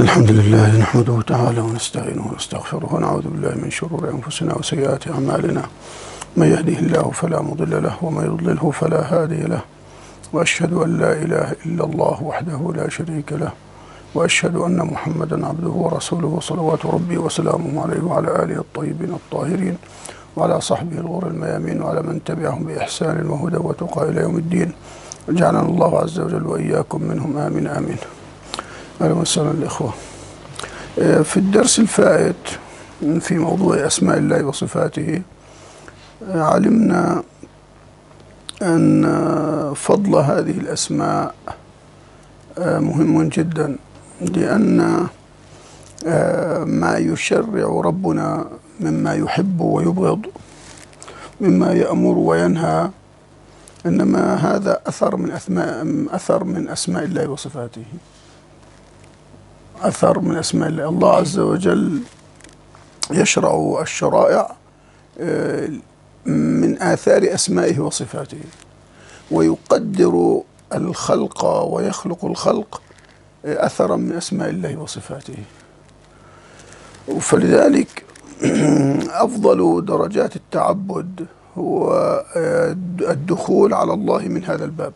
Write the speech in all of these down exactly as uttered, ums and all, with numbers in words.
الحمد لله نحمده تعالى ونستعينه ونستغفره ونعوذ بالله من شرور أنفسنا وسيئات أعمالنا. من يهده الله فلا مضل له ومن يضلله فلا هادي له، وأشهد أن لا إله إلا الله وحده لا شريك له، وأشهد أن محمدا عبده ورسوله صلوات ربي وسلامه عليه وعلى آله الطيبين الطاهرين وعلى صحبه الغر الميامين وعلى من تبعهم بإحسان وهدى وتقى إلى يوم الدين. جعلنا الله عز وجل وإياكم منهم، آمين آمين. أهلا وسهلا الإخوة. في الدرس الفائت في موضوع أسماء الله وصفاته علمنا أن فضل هذه الأسماء مهم جدا، لأن ما يشرع ربنا مما يحب ويبغض، مما يأمر وينهى، إنما هذا أثر من أسماء أثر من أسماء الله وصفاته، أثر من أسماء الله. الله عز وجل يشرع الشرائع من آثار أسمائه وصفاته، ويقدر الخلق ويخلق الخلق أثرا من أسماء الله وصفاته. فلذلك أفضل درجات التعبد هو الدخول على الله من هذا الباب.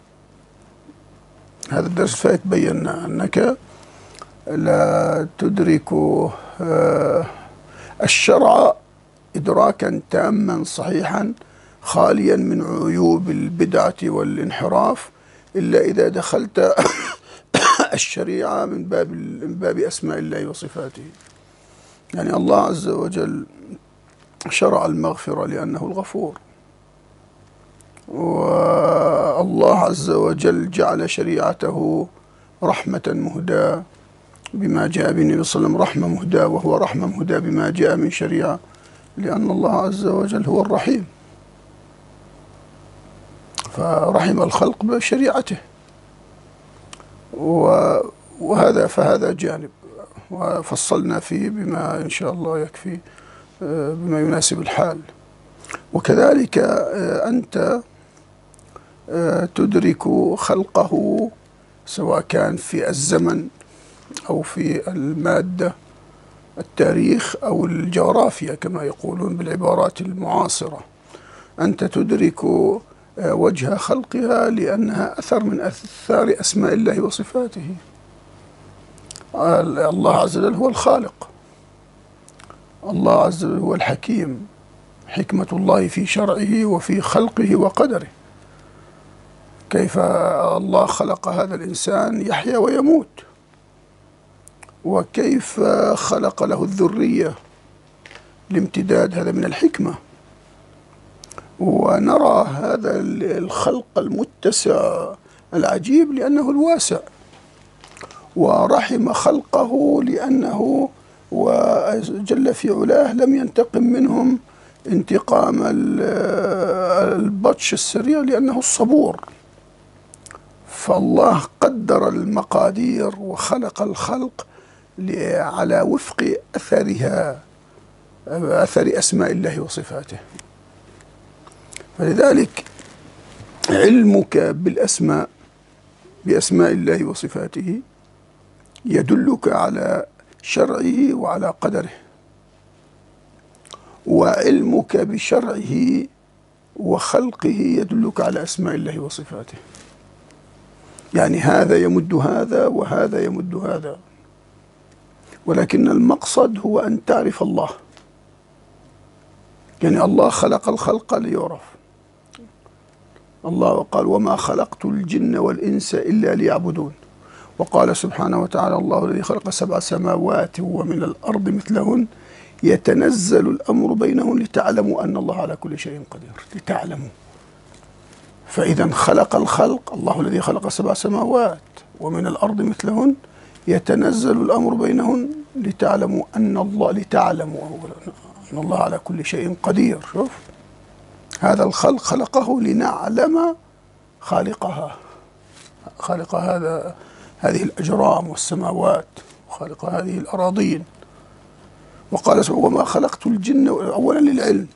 هذا الدرس الفائت بينا أنك لا تدرك الشرع إدراكا تاما صحيحا خاليا من عيوب البدعة والانحراف إلا إذا دخلت الشريعة من باب من باب أسماء الله وصفاته. يعني الله عز وجل شرع المغفرة لأنه الغفور، والله عز وجل جعل شريعته رحمة مهداة بما جاء به النبي صلى الله عليه وسلم، رحمة مهداة، وهو رحمة مهداة بما جاء من شريعة، لأن الله عز وجل هو الرحيم، فرحم الخلق بشريعته. وهذا فهذا جانب وفصلنا فيه بما إن شاء الله يكفي، بما يناسب الحال. وكذلك أنت تدرك خلقه سواء كان في الزمن أو في المادة، التاريخ أو الجغرافيا كما يقولون بالعبارات المعاصرة. أنت تدرك وجه خلقها لأنها أثر من أثار أسماء الله وصفاته. الله عز وجل هو الخالق، الله عز وجل هو الحكيم، حكمة الله في شرعه وفي خلقه وقدره. كيف الله خلق هذا الإنسان يحيا ويموت، وكيف خلق له الذرية الامتداد، هذا من الحكمة. ونرى هذا الخلق المتسع العجيب لأنه الواسع، ورحم خلقه لأنه وجل في علاه لم ينتقم منهم انتقام البطش السريع لأنه الصبور. فالله قدر المقادير وخلق الخلق على وفق أثرها، أثر أسماء الله وصفاته. فلذلك علمك بالأسماء بأسماء الله وصفاته يدلك على شرعه وعلى قدره، وعلمك بشرعه وخلقه يدلك على أسماء الله وصفاته. يعني هذا يمد هذا وهذا يمد هذا، ولكن المقصد هو أن تعرف الله. يعني الله خلق الخلق ليعرف. الله قال: وما خلقت الجن والإنس إلا ليعبدون. وقال سبحانه وتعالى: الله الذي خلق سبع سماوات ومن الأرض مثلهن يتنزل الأمر بينهن لتعلموا أن الله على كل شيء قدير. لتعلموا. فإذا خلق الخلق، الله الذي خلق سبع سماوات ومن الأرض مثلهن يتنزل الأمر بينهن لتعلموا أن الله لتعلموا أن الله على كل شيء قدير. شوف، هذا الخلق خلقه لنعلم خالقها، خالق هذا هذه الأجرام والسماوات، وخالق هذه الأراضين. وقال سبحانه: وما خلقت الجن، أولا للعلم،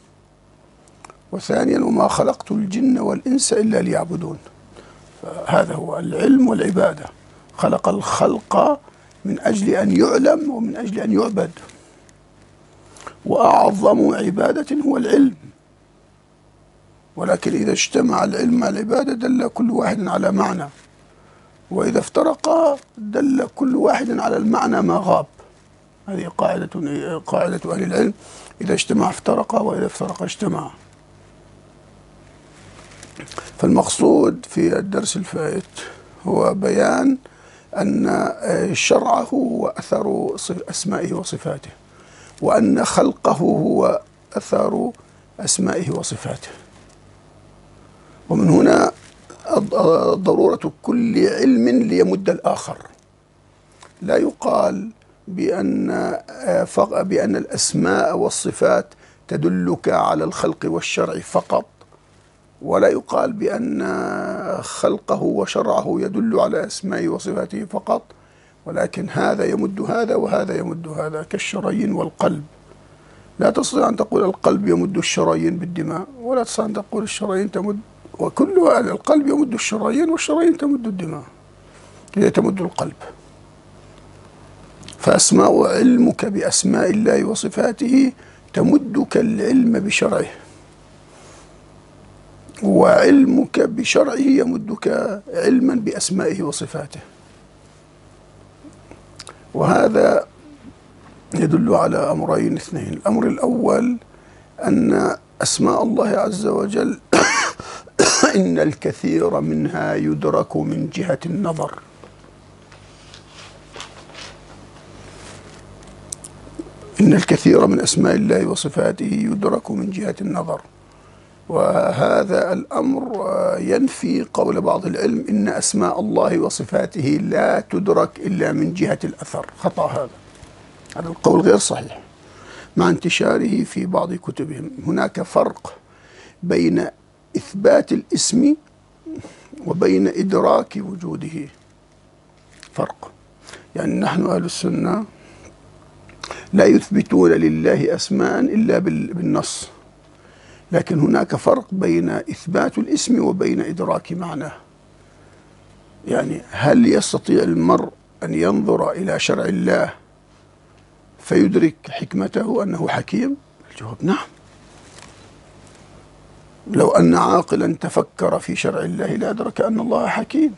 وثانيا وما خلقت الجن والإنس إلا ليعبدون. فهذا هو العلم والعبادة. خلق الخلق من أجل أن يعلم ومن أجل أن يعبد. وأعظم عبادة هو العلم، ولكن إذا اجتمع العلم مع العبادة دل كل واحد على معنى، وإذا افترقا دل كل واحد على المعنى ما غاب. هذه قاعدة قاعدة أهل العلم: إذا اجتمع افترقا وإذا افترقا اجتمعا. فالمقصود في الدرس الفائت هو بيان أن شرعه هو أثر أسمائه وصفاته، وأن خلقه هو أثر أسمائه وصفاته. ومن هنا ضرورة كل علم ليمد الآخر. لا يقال بأن بأن الأسماء والصفات تدلك على الخلق والشرع فقط، ولا يقال بأن خلقه وشرعه يدل على أسمائه وصفاته فقط، ولكن هذا يمد هذا وهذا يمد هذا، كالشرايين والقلب. لا تستطيع أن تقول القلب يمد الشرايين بالدماء، ولا تستطيع أن تقول الشرايين تمد، وكل هذا القلب يمد الشرايين والشرايين تمد الدماء، هي تمد القلب. فأسماء علمك بأسماء الله وصفاته تمدك العلم بشرعه، وعلمك بشرعه يمدك علما بأسمائه وصفاته. وهذا يدل على أمرين اثنين. الأمر الأول أن أسماء الله عز وجل إن الكثير منها يدرك من جهة النظر. إن الكثير من أسماء الله وصفاته يدرك من جهة النظر، وهذا الأمر ينفي قول بعض العلم إن أسماء الله وصفاته لا تدرك إلا من جهة الأثر. خطأ هذا، هذا القول غير صحيح مع انتشاره في بعض كتبهم. هناك فرق بين إثبات الاسم وبين إدراك وجوده، فرق. يعني نحن أهل السنة لا يثبتون لله أسماء إلا بالنص، لكن هناك فرق بين إثبات الاسم وبين إدراك معناه. يعني هل يستطيع المرء أن ينظر إلى شرع الله فيدرك حكمته أنه حكيم؟ الجواب نعم. لو أن عاقلا تفكر في شرع الله لأدرك أن الله حكيم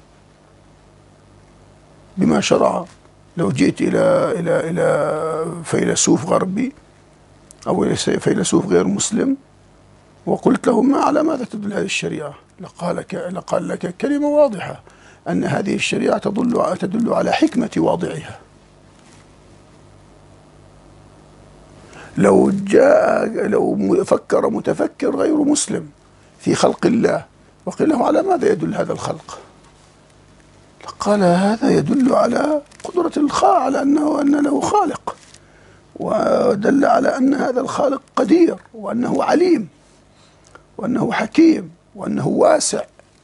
بما شرع. لو جئت إلى إلى إلى فيلسوف غربي أو إلى فيلسوف غير مسلم وقلت له ما على ماذا تدل هذه الشريعة، لقال لك لقال لك كلمة واضحة أن هذه الشريعة تدل تدل على حكمة واضعها. لو جاء لو فكر متفكر غير مسلم في خلق الله وقيل له على ماذا يدل هذا الخلق، قال هذا يدل على قدرة الخالق، على أنه أن له خالق، ودل على أن هذا الخالق قدير وأنه عليم وأنه حكيم وأنه واسع.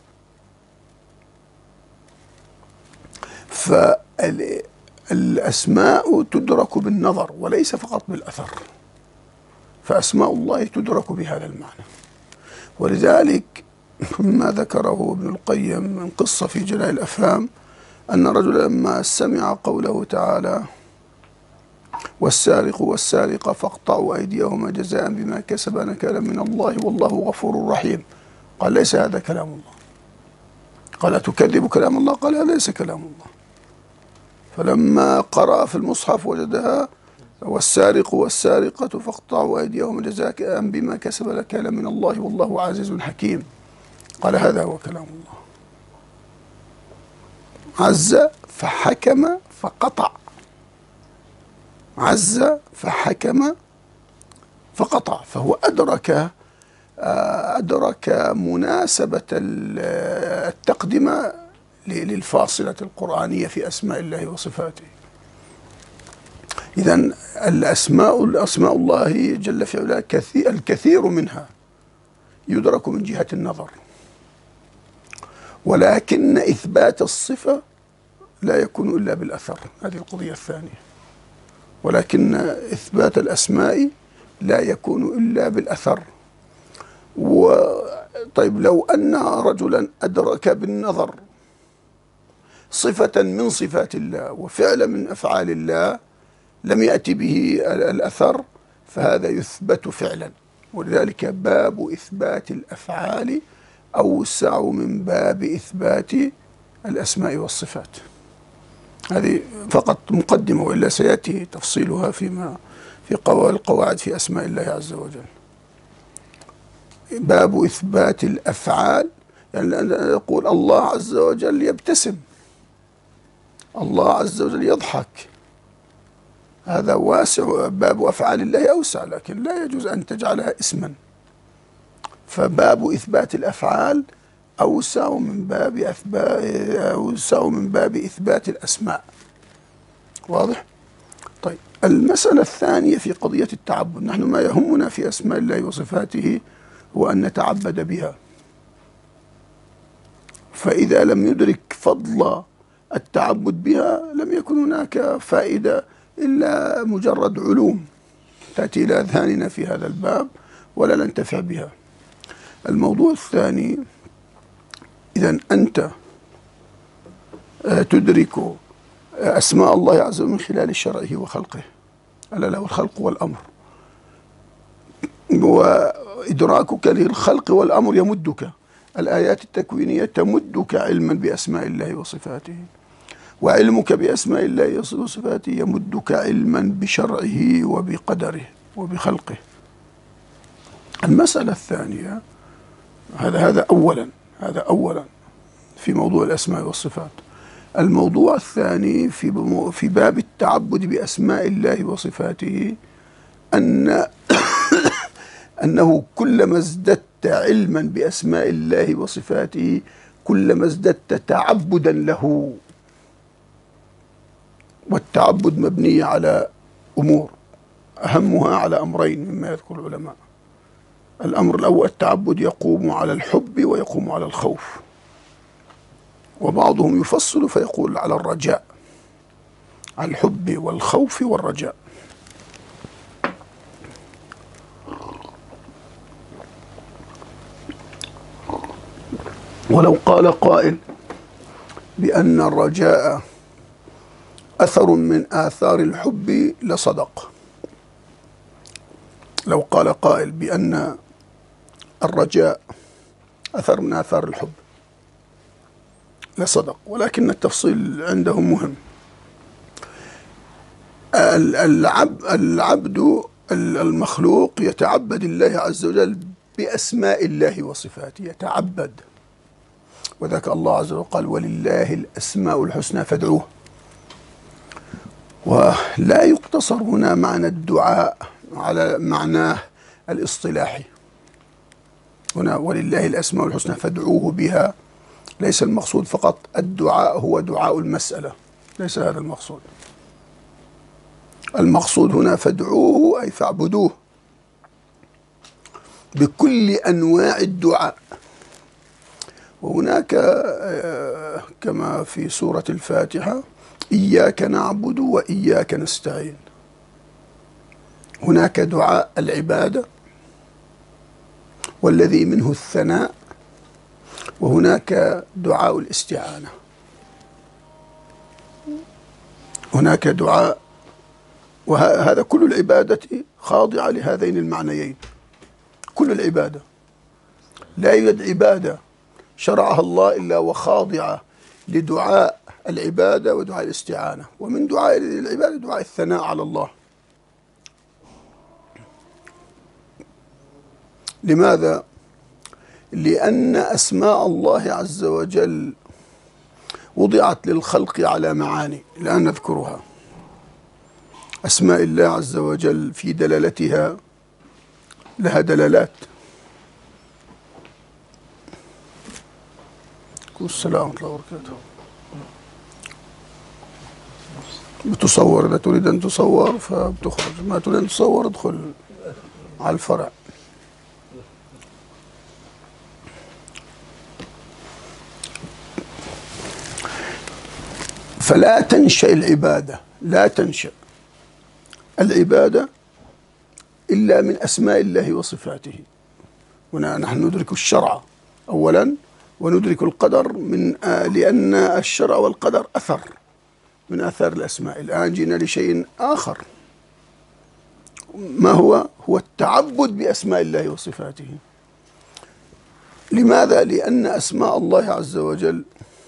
فالأسماء تدرك بالنظر وليس فقط بالأثر، فأسماء الله تدرك بهذا المعنى. ولذلك ما ذكره ابن القيم من قصة في جلاء الأفهام أن رجلا لما سمع قوله تعالى والسارق والسارقة فاقطعوا أيديهما جزاء بما كسبا نكالا من الله والله غفور رحيم، قال ليس هذا كلام الله. قال تكذب كلام الله؟ قال هذا ليس كلام الله. فلما قرأ في المصحف وجدها والسارق والسارقة فاقطعوا أيديهما جزاء بما كسب نكالا من الله والله عزيز حكيم، قال هذا هو كلام الله. عز فحكم فقطع، عز فحكم فقطع، فهو أدرك أدرك مناسبة التقدمة للفاصلة القرآنية في أسماء الله وصفاته. إذن الأسماء أسماء الله جل في علاه الكثير منها يدرك من جهة النظر، ولكن إثبات الصفة لا يكون إلا بالأثر، هذه القضية الثانية. ولكن إثبات الأسماء لا يكون إلا بالأثر. وطيب لو أن رجلا أدرك بالنظر صفة من صفات الله وفعل من أفعال الله لم يأتي به الأثر، فهذا يثبت فعلا. ولذلك باب إثبات الأفعال أوسع من باب إثبات الأسماء والصفات. هذه فقط مقدمة، وإلا سيأتي تفصيلها فيما في القواعد في أسماء الله عز وجل. باب إثبات الأفعال، يعني يقول الله عز وجل يبتسم، الله عز وجل يضحك، هذا واسع. باب أفعال الله أوسع، لكن لا يجوز أن تجعلها اسما. فباب إثبات الأفعال أوسع من باب أثبات أوسع من باب إثبات الأسماء. واضح؟ طيب، المسألة الثانية في قضية التعبد، نحن ما يهمنا في أسماء الله وصفاته هو أن نتعبد بها. فإذا لم يدرك فضل التعبد بها لم يكن هناك فائدة إلا مجرد علوم تأتي إلى أذهاننا في هذا الباب ولا ننتفع بها. الموضوع الثاني، إذا أنت تدرك أسماء الله عز وجل من خلال شرعه وخلقه، ألا له الخلق والأمر، وإدراكك للخلق والأمر يمدك، الآيات التكوينية تمدك علما بأسماء الله وصفاته، وعلمك بأسماء الله وصفاته يمدك علما بشرعه وبقدره وبخلقه. المسألة الثانية، هذا هذا أولا هذا أولا في موضوع الأسماء والصفات. الموضوع الثاني في في باب التعبد بأسماء الله وصفاته أن أنه كلما ازددت علما بأسماء الله وصفاته كلما ازددت تعبدا له. والتعبد مبني على أمور، أهمها على أمرين مما يذكر العلماء. الأمر الأول، التعبد يقوم على الحب ويقوم على الخوف، وبعضهم يفصل فيقول على الرجاء، على الحب والخوف والرجاء. ولو قال قائل بأن الرجاء أثر من آثار الحب لصدق. لو قال قائل بأن الرجاء أثر من آثار الحب لصدق، ولكن التفصيل عندهم مهم. العبد, العبد المخلوق يتعبد الله عز وجل بأسماء الله وصفاته، يتعبد، وذاك الله عز وجل قال ولله الأسماء الحسنى فادعوه. ولا يقتصر هنا معنى الدعاء على معناه الاصطلاحي، هنا ولله الأسماء الحسنى فادعوه بها، ليس المقصود فقط الدعاء هو دعاء المسألة، ليس هذا المقصود. المقصود هنا فادعوه أي فاعبدوه بكل أنواع الدعاء. وهناك كما في سورة الفاتحة إياك نعبد وإياك نستعين، هناك دعاء العبادة والذي منه الثناء، وهناك دعاء الاستعانة، هناك دعاء، وهذا كل العبادة خاضعة لهذين المعنيين. كل العبادة، لا يوجد عبادة شرعها الله إلا وخاضعة لدعاء العبادة ودعاء الاستعانة، ومن دعاء العبادة دعاء الثناء على الله. لماذا؟ لأن أسماء الله عز وجل وضعت للخلق على معاني الآن نذكرها. أسماء الله عز وجل في دلالتها لها دلالات. السلام ورحمة الله وبركاته. بتصور، إذا تريد أن تصور فبتخرج، ما تريد أن تصور ادخل على الفرع. فلا تنشأ العبادة، لا تنشأ العبادة إلا من أسماء الله وصفاته. هنا نحن ندرك الشرع أولا، وندرك القدر من آه لأن الشرع والقدر أثر من آثار الأسماء. الآن جينا لشيء آخر، ما هو؟ هو التعبد بأسماء الله وصفاته. لماذا؟ لأن أسماء الله عز وجل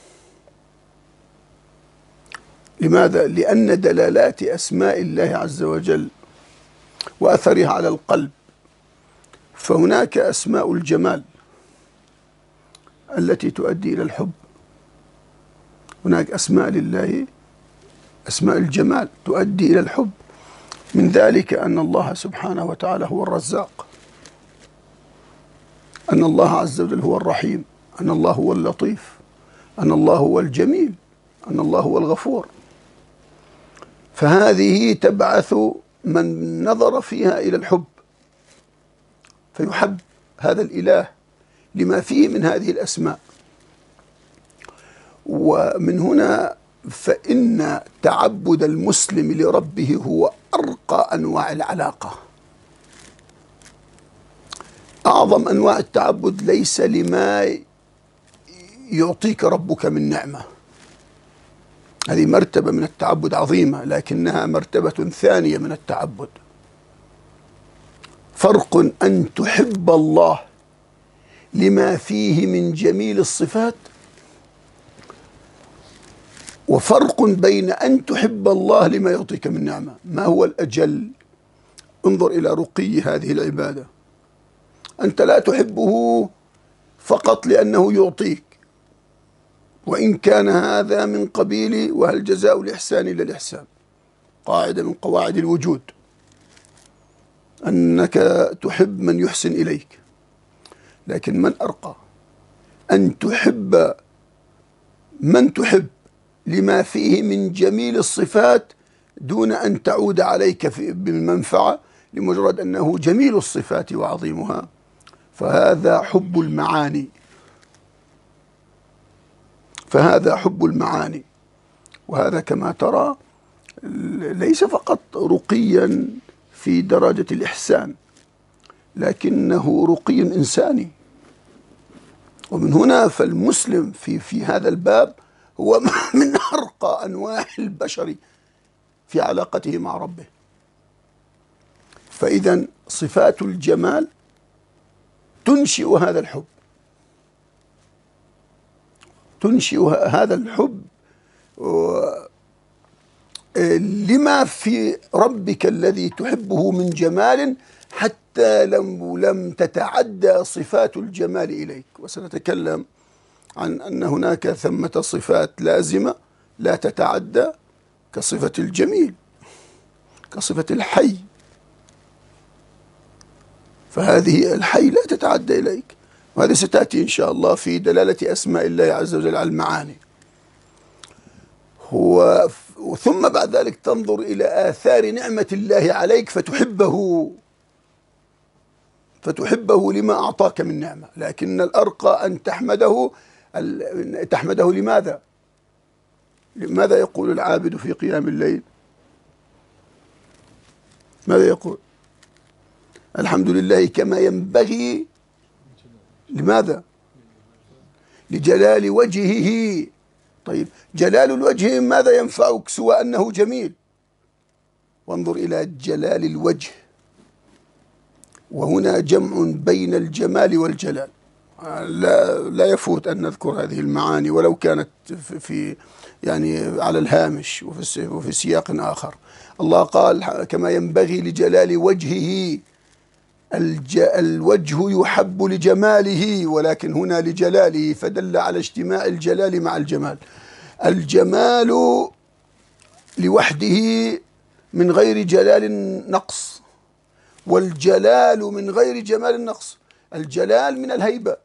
لماذا؟ لأن دلالات أسماء الله عز وجل وأثرها على القلب، فهناك أسماء الجمال التي تؤدي إلى الحب، هناك أسماء لله أسماء الجمال تؤدي إلى الحب. من ذلك أن الله سبحانه وتعالى هو الرزاق، أن الله عز وجل هو الرحيم، أن الله هو اللطيف، أن الله هو الجميل، أن الله هو الغفور. فهذه تبعث من نظر فيها إلى الحب، فيحب هذا الإله لما فيه من هذه الأسماء. ومن هنا فإن تعبد المسلم لربه هو أرقى أنواع العلاقة. أعظم أنواع التعبد ليس لما يعطيك ربك من نعمة، هذه مرتبة من التعبد عظيمة، لكنها مرتبة ثانية من التعبد. فرق أن تحب الله لما فيه من جميل الصفات، وفرق بين أن تحب الله لما يعطيك من نعمة. ما هو الأجل؟ انظر إلى رقي هذه العبادة. أنت لا تحبه فقط لأنه يعطيك، وإن كان هذا من قبيل وهل جزاء الإحسان إلا الإحسان، قاعدة من قواعد الوجود، أنك تحب من يحسن إليك. لكن من أرقى؟ أن تحب من تحب لما فيه من جميل الصفات دون أن تعود عليك بالمنفعة، لمجرد أنه جميل الصفات وعظيمها. فهذا حب المعاني، فهذا حب المعاني. وهذا كما ترى ليس فقط رقيا في درجة الإحسان، لكنه رقي إنساني. ومن هنا فالمسلم في في هذا الباب هو من أرقى أنواع البشر في علاقته مع ربه. فإذا صفات الجمال تنشئ هذا الحب، تنشئ هذا الحب لما في ربك الذي تحبه من جمال، حتى لم لم تتعدى صفات الجمال إليك. وسنتكلم عن أن هناك ثمة صفات لازمة لا تتعدى، كصفة الجميل، كصفة الحي، فهذه الحي لا تتعدى إليك. وهذه ستأتي إن شاء الله في دلالة أسماء الله عز وجل على المعاني. هو ثم بعد ذلك تنظر إلى آثار نعمة الله عليك فتحبه، فتحبه لما أعطاك من نعمة. لكن الأرقى أن تحمده، تحمده لماذا؟ لماذا يقول العابد في قيام الليل؟ ماذا يقول؟ الحمد لله كما ينبغي. لماذا؟ لجلال وجهه. طيب جلال الوجه ماذا ينفعك سوى أنه جميل؟ وانظر إلى جلال الوجه، وهنا جمع بين الجمال والجلال. لا لا يفوت أن نذكر هذه المعاني ولو كانت في يعني على الهامش وفي وفي سياق آخر. الله قال كما ينبغي لجلال وجهه. الوجه يحب لجماله، ولكن هنا لجلاله، فدل على اجتماع الجلال مع الجمال. الجمال لوحده من غير جلال نقص، والجلال من غير جمال نقص. الجلال من الهيبة،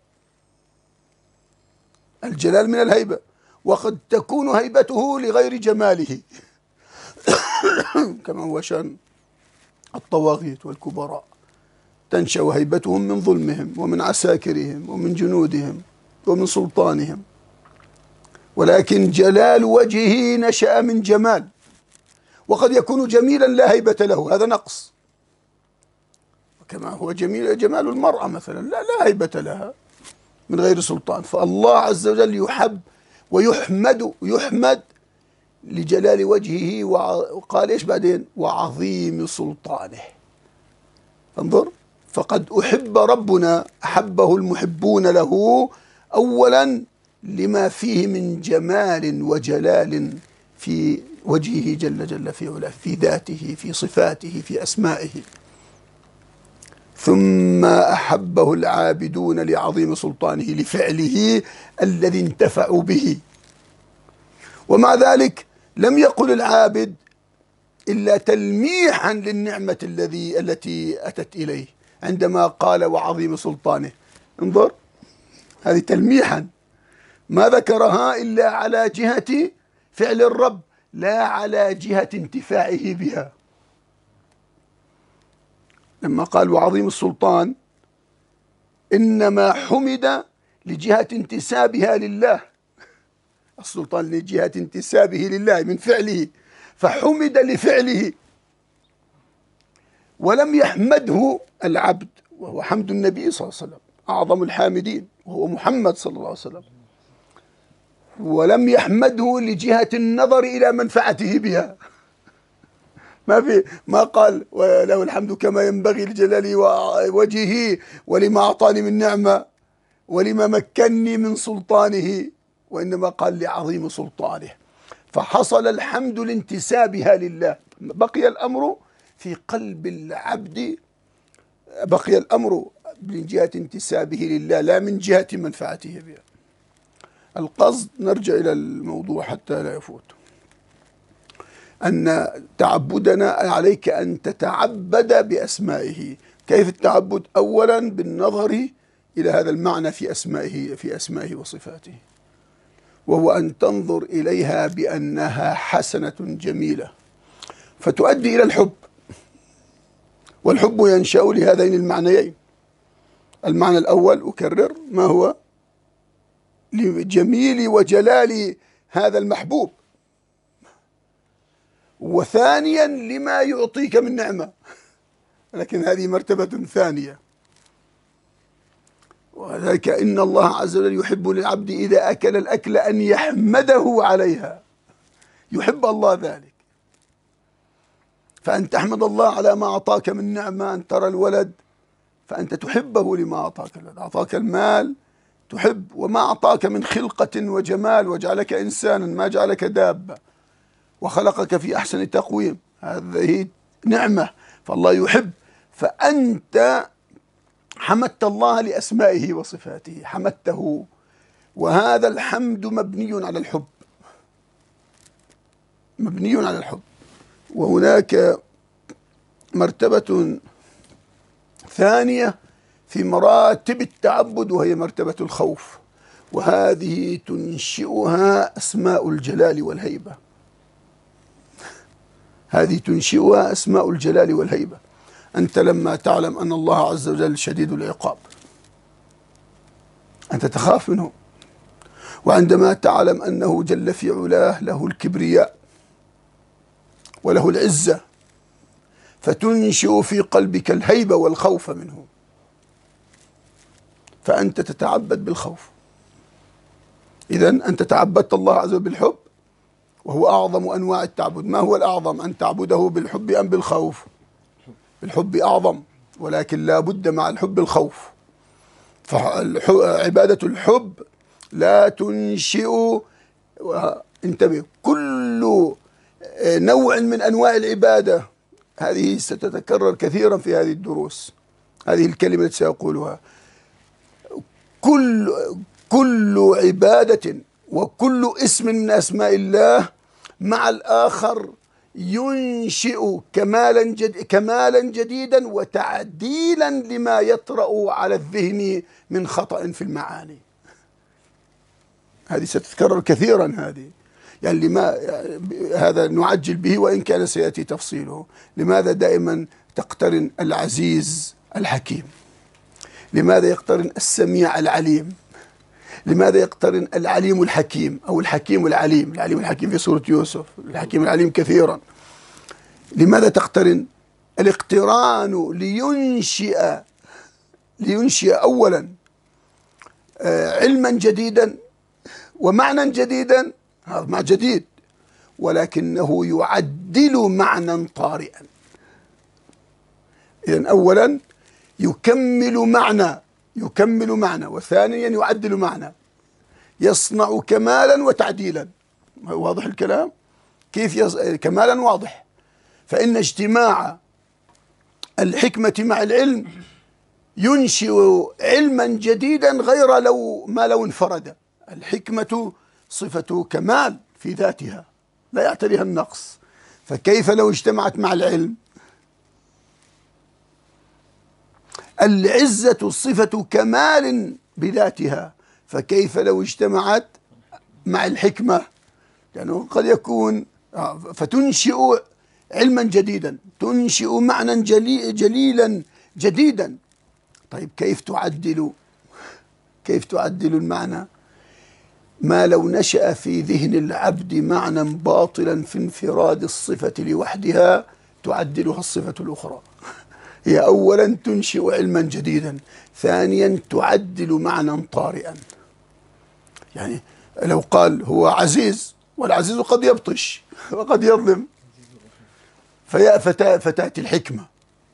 الجلال من الهيبة، وقد تكون هيبته لغير جماله كما هو شأن الطواغيت والكبراء، تنشأ هيبتهم من ظلمهم ومن عساكرهم ومن جنودهم ومن سلطانهم. ولكن جلال وجهه نشأ من جمال، وقد يكون جميلا لا هيبة له، هذا نقص. كما هو جميل جمال المرأة مثلا لا لا هيبة لها، من غير سلطان. فالله عز وجل يحب ويحمد يحمد لجلال وجهه، وقال إيش بعدين؟ وعظيم سلطانه. انظر، فقد أحب ربنا، أحبه المحبون له أولا لما فيه من جمال وجلال في وجهه جل جل في علاه، في ذاته، في صفاته، في أسمائه. ثم أحبه العابدون لعظيم سلطانه، لفعله الذي انتفعوا به. ومع ذلك لم يقل العابد إلا تلميحا للنعمة الذي التي أتت إليه عندما قال وعظيم سلطانه. انظر، هذه تلميحا، ما ذكرها إلا على جهة فعل الرب، لا على جهة انتفاعه بها. لما قال وعظيم السلطان إنما حمد لجهة انتسابها لله، السلطان لجهة انتسابه لله من فعله، فحمد لفعله، ولم يحمده العبد، وهو حمد النبي صلى الله عليه وسلم أعظم الحامدين، وهو محمد صلى الله عليه وسلم، ولم يحمده لجهة النظر إلى منفعته بها. ما في ما قال وله الحمد كما ينبغي لجلال وجهه ولما أعطاني من نعمة ولما مكنني من سلطانه، وإنما قال لعظيم سلطانه، فحصل الحمد لانتسابها لله. بقي الأمر في قلب العبد، بقي الأمر من جهة انتسابه لله لا من جهة منفعته بها. القصد، نرجع إلى الموضوع حتى لا يفوت، أن تعبدنا عليك أن تتعبد بأسمائه. كيف التعبد؟ أولا بالنظر إلى هذا المعنى في أسمائه في أسمائه وصفاته، وهو أن تنظر إليها بأنها حسنة جميلة فتؤدي إلى الحب. والحب ينشأ لهذين المعنيين. المعنى الأول أكرر ما هو؟ لجميل وجلال هذا المحبوب، وثانيا لما يعطيك من نعمة، لكن هذه مرتبة ثانية. وذلك إن الله عز وجل يحب للعبد إذا أكل الأكل أن يحمده عليها، يحب الله ذلك. فأن تحمد الله على ما أعطاك من نعمة، أن ترى الولد فأنت تحبه لما أعطاك الولد، أعطاك المال تحب، وما أعطاك من خلقة وجمال وجعلك إنسانا ما جعلك دابة وخلقك في أحسن تقويم، هذه نعمة، فالله يحب. فأنت حمدت الله لأسمائه وصفاته، حمدته، وهذا الحمد مبني على الحب، مبني على الحب. وهناك مرتبة ثانية في مراتب التعبد، وهي مرتبة الخوف، وهذه تنشئها أسماء الجلال والهيبة. هذه تنشئها أسماء الجلال والهيبة. أنت لما تعلم أن الله عز وجل شديد العقاب أنت تخاف منه، وعندما تعلم أنه جل في علاه له الكبرياء وله العزة فتنشئ في قلبك الهيبة والخوف منه، فأنت تتعبد بالخوف. إذن أنت تعبدت الله عز وجل بالحب، وهو أعظم أنواع التعبد. ما هو الأعظم، أن تعبده بالحب أم بالخوف؟ بالحب أعظم، ولكن لا بد مع الحب الخوف. فعبادة الحب لا تنشئ، انتبه، كل نوع من أنواع العبادة، هذه ستتكرر كثيرا في هذه الدروس، هذه الكلمة التي سأقولها، كل كل عبادة وكل اسم من أسماء الله مع الآخر ينشئ كمالا جد كمالا جديدا وتعديلا لما يطرأ على الذهن من خطأ في المعاني. هذه ستتكرر كثيرا، هذه يعني لما هذا نعجل به وإن كان سيأتي تفصيله. لماذا دائما تقترن العزيز الحكيم؟ لماذا يقترن السميع العليم؟ لماذا يقترن العليم الحكيم أو الحكيم العليم؟ العليم الحكيم في سورة يوسف، الحكيم العليم كثيرا. لماذا تقترن؟ الاقتران لينشئ لينشئ أولا علما جديدا ومعنى جديدا، هذا مع جديد، ولكنه يعدل معنى طارئا. إذن أولا يكمل معنى يكمل معنى وثانيا يعدل معنى، يصنع كمالا وتعديلا. واضح الكلام؟ كيف يص... كمالا واضح. فإن اجتماع الحكمة مع العلم ينشئ علما جديدا غير لو ما لو انفرد. الحكمة صفة كمال في ذاتها لا يعتريها النقص، فكيف لو اجتمعت مع العلم؟ العزة صفة كمال بذاتها، فكيف لو اجتمعت مع الحكمة؟ لأنه قد يكون فتنشئ علما جديدا، تنشئ معنى جلي جليلا جديدا. طيب كيف تعدل كيف تعدل المعنى؟ ما لو نشأ في ذهن العبد معنى باطلا في انفراد الصفة لوحدها تعدلها الصفة الأخرى. هي أولا تنشئ علما جديدا، ثانيا تعدل معنى طارئا. يعني لو قال هو عزيز، والعزيز قد يبطش وقد يظلم، فتأتي الحكمة.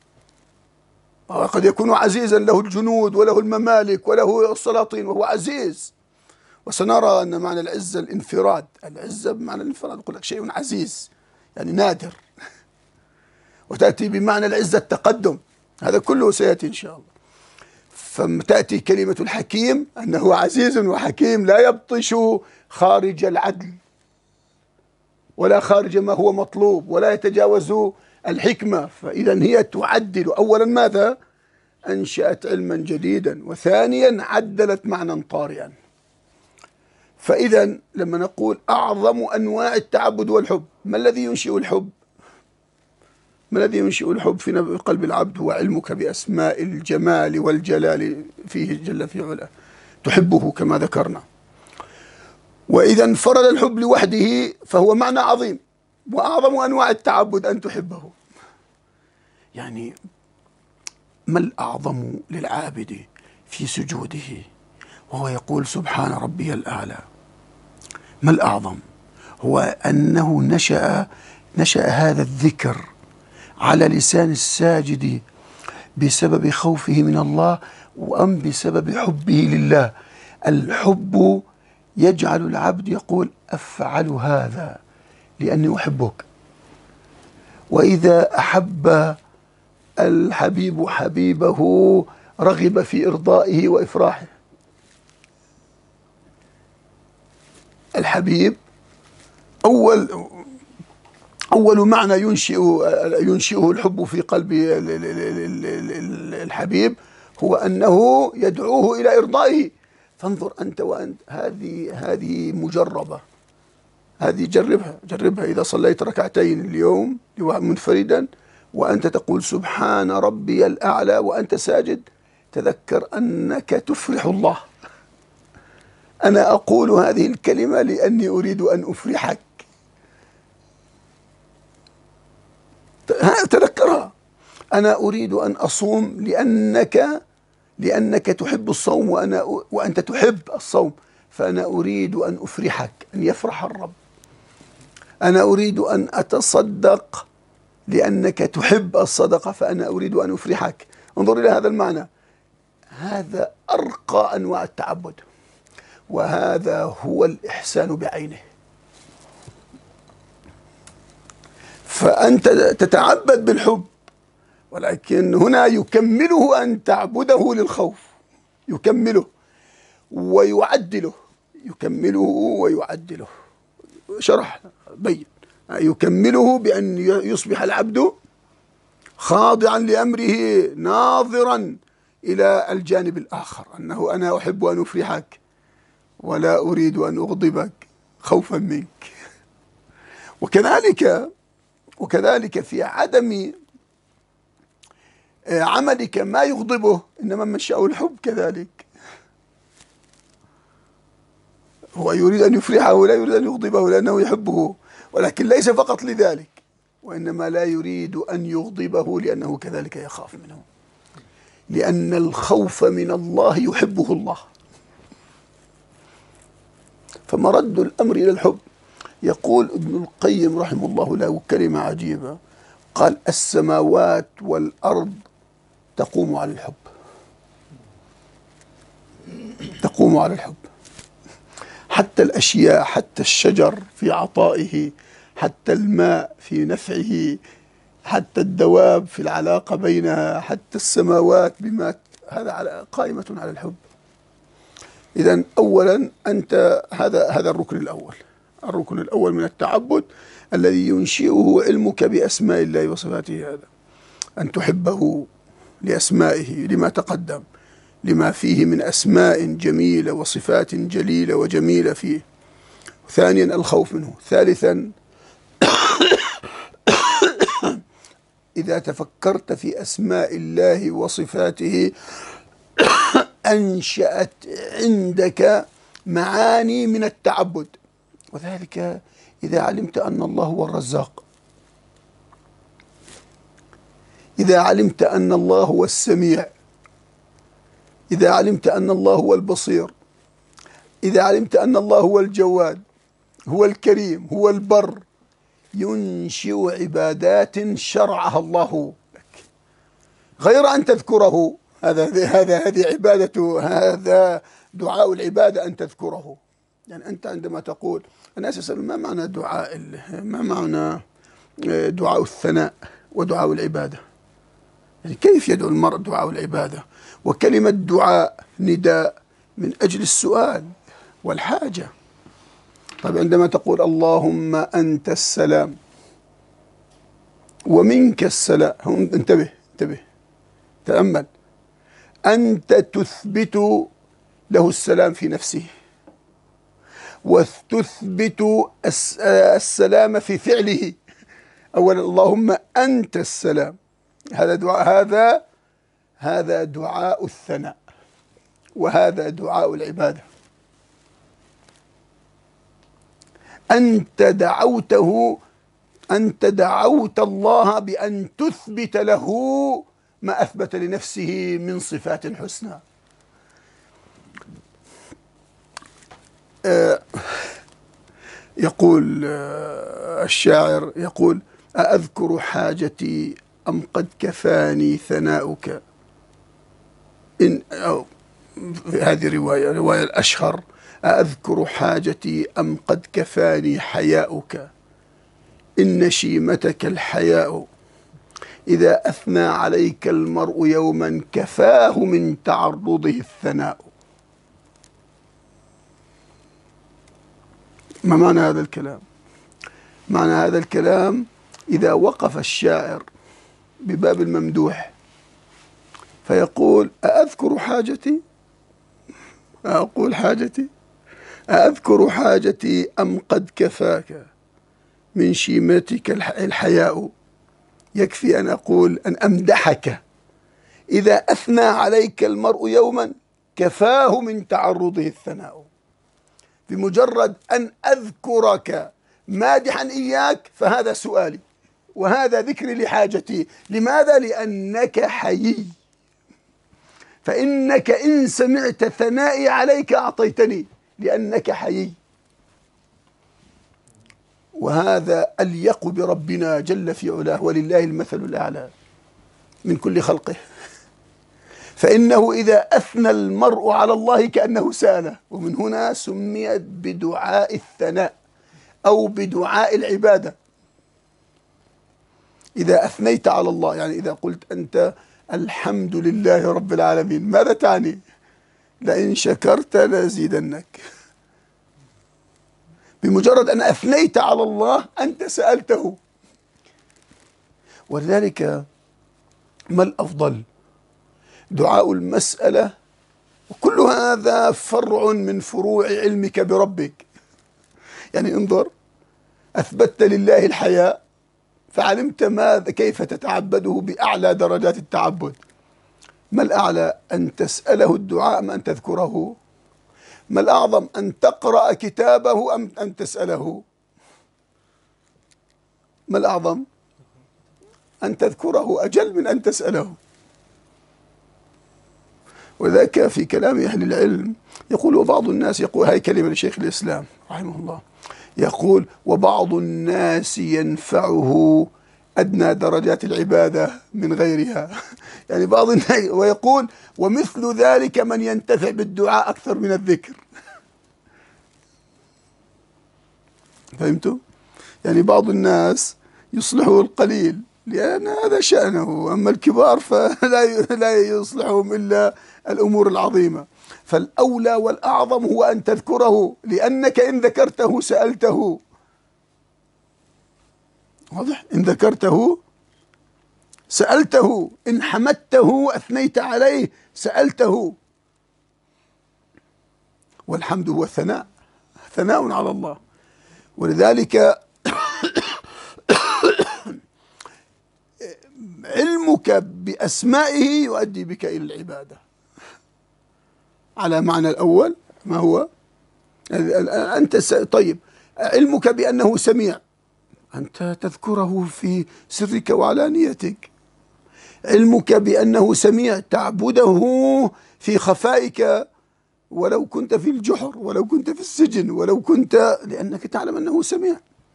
وقد يكون عزيزا له الجنود وله الممالك وله السلاطين وهو عزيز، وسنرى أن معنى العزة الانفراد. العزة بمعنى الانفراد، يقول لك شيء عزيز يعني نادر. وتأتي بمعنى العزة التقدم، هذا كله سيأتي إن شاء الله. فتأتي كلمة الحكيم أنه عزيز وحكيم لا يبطش خارج العدل ولا خارج ما هو مطلوب ولا يتجاوز الحكمة. فإذا هي تعدل. أولا ماذا؟ أنشأت علما جديدا، وثانيا عدلت معنى طارئا. فإذا لما نقول أعظم أنواع التعبد والحب، ما الذي ينشئ الحب؟ ما الذي ينشئ الحب في قلب العبد؟ هو علمك بأسماء الجمال والجلال فيه جل في علاه، تحبه كما ذكرنا. وإذا انفرد الحب لوحده فهو معنى عظيم، وأعظم أنواع التعبد أن تحبه. يعني ما الأعظم للعابد في سجوده وهو يقول سبحان ربي الأعلى؟ ما الأعظم؟ هو أنه نشأ نشأ هذا الذكر على لسان الساجد بسبب خوفه من الله وأم بسبب حبه لله. الحب يجعل العبد يقول أفعل هذا لأني أحبك. وإذا أحب الحبيب حبيبه رغب في إرضائه وإفراحه. الحبيب أول أول معنى ينشئ ينشئه الحب في قلب الحبيب هو أنه يدعوه إلى إرضائه. فانظر أنت وأنت، هذه هذه مجربة، هذه جربها جربها إذا صليت ركعتين اليوم منفردا وأنت تقول سبحان ربي الأعلى وأنت ساجد، تذكر أنك تفرح الله. أنا أقول هذه الكلمة لأني أريد أن أفرحك، تذكرها. أنا أريد أن أصوم لأنك لأنك تحب الصوم وأنا وأنت تحب الصوم، فأنا أريد أن أفرحك، أن يفرح الرب. أنا أريد أن أتصدق لأنك تحب الصدقة، فأنا أريد أن أفرحك. انظر إلى هذا المعنى، هذا أرقى أنواع التعبد، وهذا هو الإحسان بعينه. فأنت تتعبد بالحب، ولكن هنا يكمله أن تعبده للخوف، يكمله ويعدله، يكمله ويعدله. شرح بين يكمله بأن يصبح العبد خاضعا لأمره ناظرا إلى الجانب الآخر، أنه أنا أحب أن أفرحك ولا أريد أن أغضبك خوفا منك. وكذلك وكذلك في عدم عملك ما يغضبه، إنما من شاء الحب كذلك، هو يريد أن يفرحه ولا يريد أن يغضبه لأنه يحبه، ولكن ليس فقط لذلك، وإنما لا يريد أن يغضبه لأنه كذلك يخاف منه، لأن الخوف من الله يحبه الله. فمرد الأمر إلى الحب. يقول ابن القيم رحمه الله له كلمة عجيبة، قال: السماوات والأرض تقوم على الحب، تقوم على الحب. حتى الأشياء، حتى الشجر في عطائه، حتى الماء في نفعه، حتى الدواب في العلاقة بينها، حتى السماوات بما هذا قائمة على الحب. إذن أولا أنت هذا هذا الركن الأول، الركن الأول من التعبد الذي ينشئه علمك بأسماء الله وصفاته، هذا أن تحبه لأسمائه، لما تقدم، لما فيه من أسماء جميلة وصفات جليلة وجميلة فيه. ثانيا الخوف منه. ثالثا إذا تفكرت في أسماء الله وصفاته أنشأت عندك معاني من التعبد، وذلك إذا علمت أن الله هو الرزاق، إذا علمت أن الله هو السميع، إذا علمت أن الله هو البصير، إذا علمت أن الله هو الجواد، هو الكريم، هو البر، ينشئ عبادات شرعها الله لك غير أن تذكره. هذا هذا هذه عبادة، هذا دعاء العبادة أن تذكره. يعني أنت عندما تقول، الناس يسألون ما معنى دعاء، ما معنى دعاء الثناء ودعاء العبادة؟ يعني كيف يدعو المرء دعاء العبادة؟ وكلمة دعاء نداء من أجل السؤال والحاجة. طيب عندما تقول اللهم أنت السلام ومنك السلام، انتبه انتبه تأمل، أنت تثبت له السلام في نفسه، وتثبت السلام في فعله. أولا اللهم أنت السلام، هذا دعاء، هذا هذا دعاء الثناء، وهذا دعاء العبادة. أنت دعوته، أنت دعوت الله بأن تثبت له ما أثبت لنفسه من صفات حسنى. آه يقول آه الشاعر، يقول: أأذكر حاجتي أم قد كفاني ثناؤك. إن أو في هذه رواية، رواية الأشهر: أأذكر حاجتي أم قد كفاني حياؤك، إن شيمتك الحياء، إذا أثنى عليك المرء يوما كفاه من تعرضه الثناء. ما معنى هذا الكلام؟ معنى هذا الكلام: إذا وقف الشاعر بباب الممدوح فيقول: أأذكر حاجتي، أقول حاجتي، أأذكر حاجتي أم قد كفاك من شيمتك الحياء، يكفي أن أقول أن أمدحك، إذا أثنى عليك المرء يوما كفاه من تعرضه الثناء. بمجرد أن أذكرك مادحا إياك فهذا سؤالي، وهذا ذكري لحاجتي. لماذا؟ لأنك حيي، فإنك إن سمعت ثنائي عليك أعطيتني، لأنك حيي. وهذا أليق بربنا جل في علاه، ولله المثل الأعلى من كل خلقه. فإنه إذا أثنى المرء على الله كأنه سأله، ومن هنا سميت بدعاء الثناء أو بدعاء العبادة. إذا أثنيت على الله، يعني إذا قلت أنت الحمد لله رب العالمين، ماذا تعني؟ لئن شكرت لأزيدنك. بمجرد أن أثنيت على الله أنت سألته. ولذلك ما الأفضل؟ دعاء المسألة، وكل هذا فرع من فروع علمك بربك. يعني انظر، أثبتت لله الحياء فعلمت ماذا كيف تتعبده بأعلى درجات التعبد. ما الأعلى؟ أن تسأله الدعاء أم أن تذكره؟ ما الأعظم؟ أن تقرأ كتابه أم أن تسأله؟ ما الأعظم؟ أن تذكره أجل من أن تسأله. وذاك في كلام أهل العلم يقول وبعض الناس يقول، هاي كلمة لشيخ الإسلام رحمه الله، يقول وبعض الناس ينفعه أدنى درجات العبادة من غيرها يعني بعض الناس، ويقول ومثل ذلك من ينتفع بالدعاء أكثر من الذكر. فهمتوا؟ يعني بعض الناس يصلحه القليل لأن هذا شأنه، أما الكبار فلا لا يصلحهم إلا الأمور العظيمة. فالأولى والأعظم هو أن تذكره، لأنك إن ذكرته سألته. واضح؟ إن ذكرته سألته، إن حمدته أثنيت عليه سألته. والحمد هو الثناء، ثناء على الله. ولذلك علمك بأسمائه يؤدي بك إلى العبادة على معنى الأول. ما هو؟ أنت طيب، علمك بأنه سميع، أنت تذكره في سرك وعلانيتك. علمك بأنه سميع تعبده في خفائك، ولو كنت في الجحر، ولو كنت في السجن، ولو كنت، لأنك تعلم أنه سميع.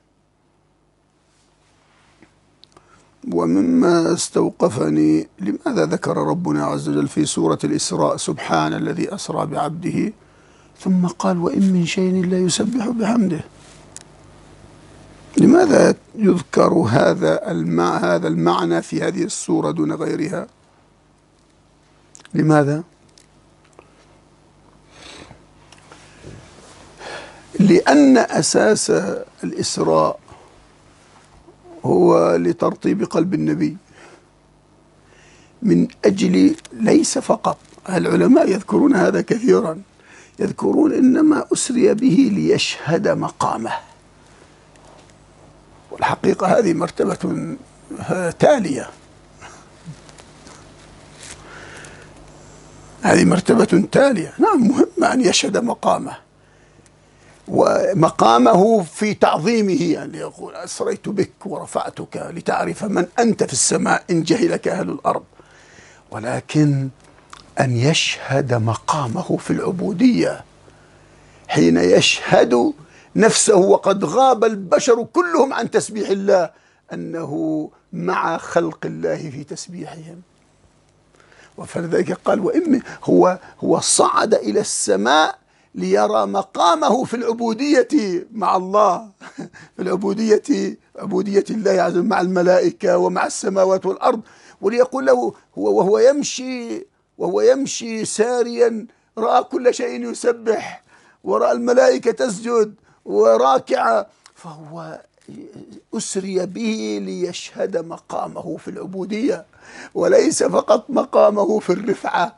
ومما استوقفني لماذا ذكر ربنا عز وجل في سورة الإسراء سبحان الذي أسرى بعبده، ثم قال وإن من شيء لا يسبح بحمده؟ لماذا يذكر هذا المع هذا المعنى في هذه السورة دون غيرها؟ لماذا؟ لأن أساس الإسراء هو لترطيب قلب النبي، من أجل ليس فقط، العلماء يذكرون هذا كثيرا، يذكرون إنما أسري به ليشهد مقامه. والحقيقة هذه مرتبة تالية، هذه مرتبة تالية، نعم مهم أن يشهد مقامه، ومقامه في تعظيمه، يعني يقول أسريت بك ورفعتك لتعرف من أنت في السماء إن جهلك أهل الأرض. ولكن أن يشهد مقامه في العبودية حين يشهد نفسه وقد غاب البشر كلهم عن تسبيح الله، أنه مع خلق الله في تسبيحهم. وفلذلك قال وإن هو هو صعد إلى السماء ليرى مقامه في العبودية مع الله، في العبودية، عبودية الله عز وجل مع الملائكة ومع السماوات والأرض، وليقول له هو وهو يمشي وهو يمشي ساريا رأى كل شيء يسبح، ورأى الملائكة تسجد وراكعة، فهو أسري به ليشهد مقامه في العبودية وليس فقط مقامه في الرفعة.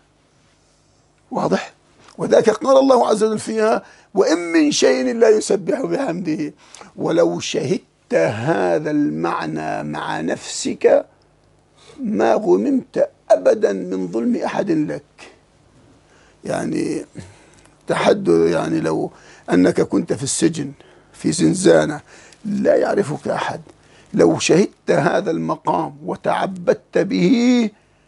واضح؟ وذاك قال الله عز وجل فيها وإن من شيء لا يسبح بحمده. ولو شهدت هذا المعنى مع نفسك ما غممت أبدا من ظلم أحد لك. يعني تحدث، يعني لو أنك كنت في السجن في زنزانة لا يعرفك أحد، لو شهدت هذا المقام وتعبدت به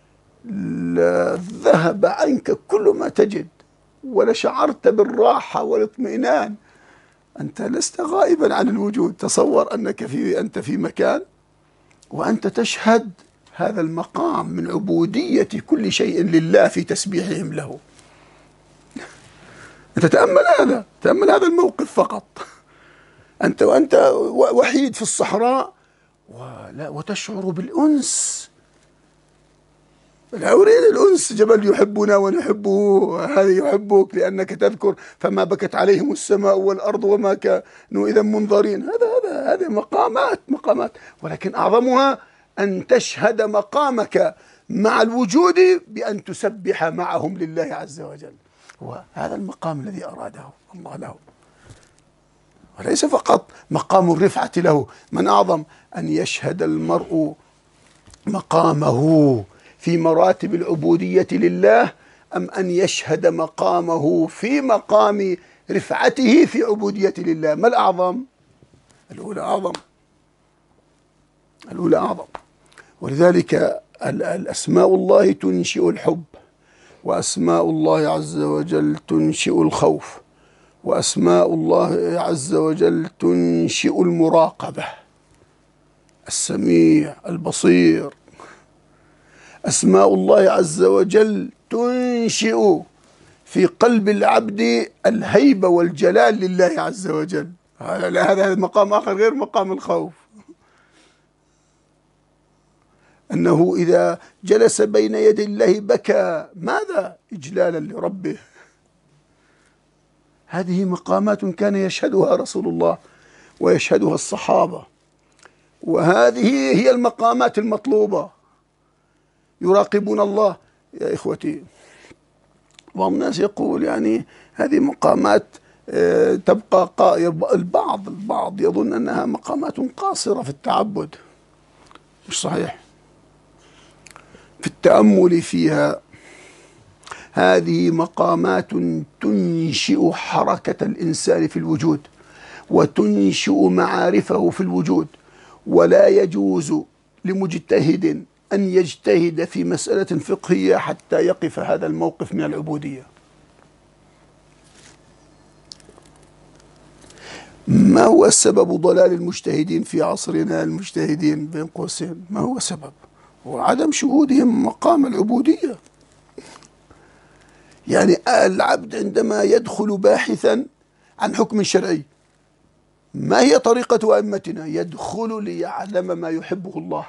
لذهب عنك كل ما تجد، ولشعرت بالراحة والاطمئنان. أنت لست غائبا عن الوجود. تصور أنك في أنت في مكان وأنت تشهد هذا المقام من عبودية كل شيء لله في تسبيحهم له. أنت تأمل هذا، تأمل هذا الموقف فقط، أنت وأنت وحيد في الصحراء ولا وتشعر بالأنس. لا أريد الأنس، جبل يحبنا ونحبه، هذا يحبك لأنك تذكر فما بكت عليهم السماء والأرض وما كانوا إذا منظرين. هذا هذا هذه مقامات مقامات، ولكن أعظمها أن تشهد مقامك مع الوجود بأن تسبح معهم لله عز وجل. وهذا المقام الذي أراده الله له، وليس فقط مقام الرفعة له. من أعظم أن يشهد المرء مقامه في مراتب العبودية لله، أم أن يشهد مقامه في مقام رفعته في عبودية لله؟ ما الأعظم؟ الأولى أعظم، الأولى أعظم. ولذلك الأسماء الله تنشئ الحب، وأسماء الله عز وجل تنشئ الخوف، وأسماء الله عز وجل تنشئ المراقبة، السميع البصير. أسماء الله عز وجل تنشئ في قلب العبد الهيبة والجلال لله عز وجل. هذا مقام آخر غير مقام الخوف، أنه إذا جلس بين يدي الله بكى، ماذا؟ إجلالا لربه. هذه مقامات كان يشهدها رسول الله ويشهدها الصحابة، وهذه هي المقامات المطلوبة. يراقبون الله يا إخوتي. بعض الناس يقول يعني هذه مقامات تبقى، البعض البعض يظن أنها مقامات قاصرة في التعبد. مش صحيح. في التأمل فيها هذه مقامات تنشئ حركة الإنسان في الوجود، وتنشئ معارفه في الوجود. ولا يجوز لمجتهد أن يجتهد في مسألة فقهية حتى يقف هذا الموقف من العبودية. ما هو سبب ضلال المجتهدين في عصرنا؟ المجتهدين بين قوسين، ما هو سبب؟ وعدم شهودهم مقام العبودية. يعني العبد عندما يدخل باحثا عن حكم شرعي، ما هي طريقة أئمتنا؟ يدخل ليعلم ما يحبه الله،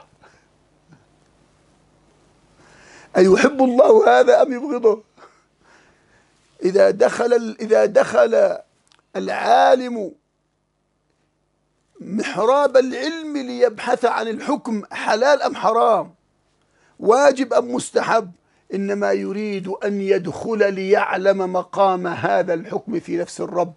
أيحب الله هذا أم يبغضه؟ إذا دخل إذا دخل العالم محراب العلم ليبحث عن الحكم حلال أم حرام، واجب أم مستحب، إنما يريد أن يدخل ليعلم مقام هذا الحكم في نفس الرب.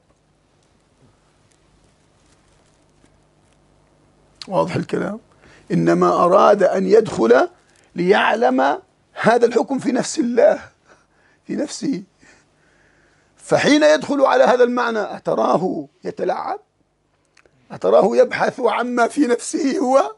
واضح الكلام؟ إنما أراد أن يدخل ليعلم هذا الحكم في نفس الله، في نفسه. فحين يدخل على هذا المعنى أتراه يتلعب؟ أتراه يبحث عما في نفسه هو؟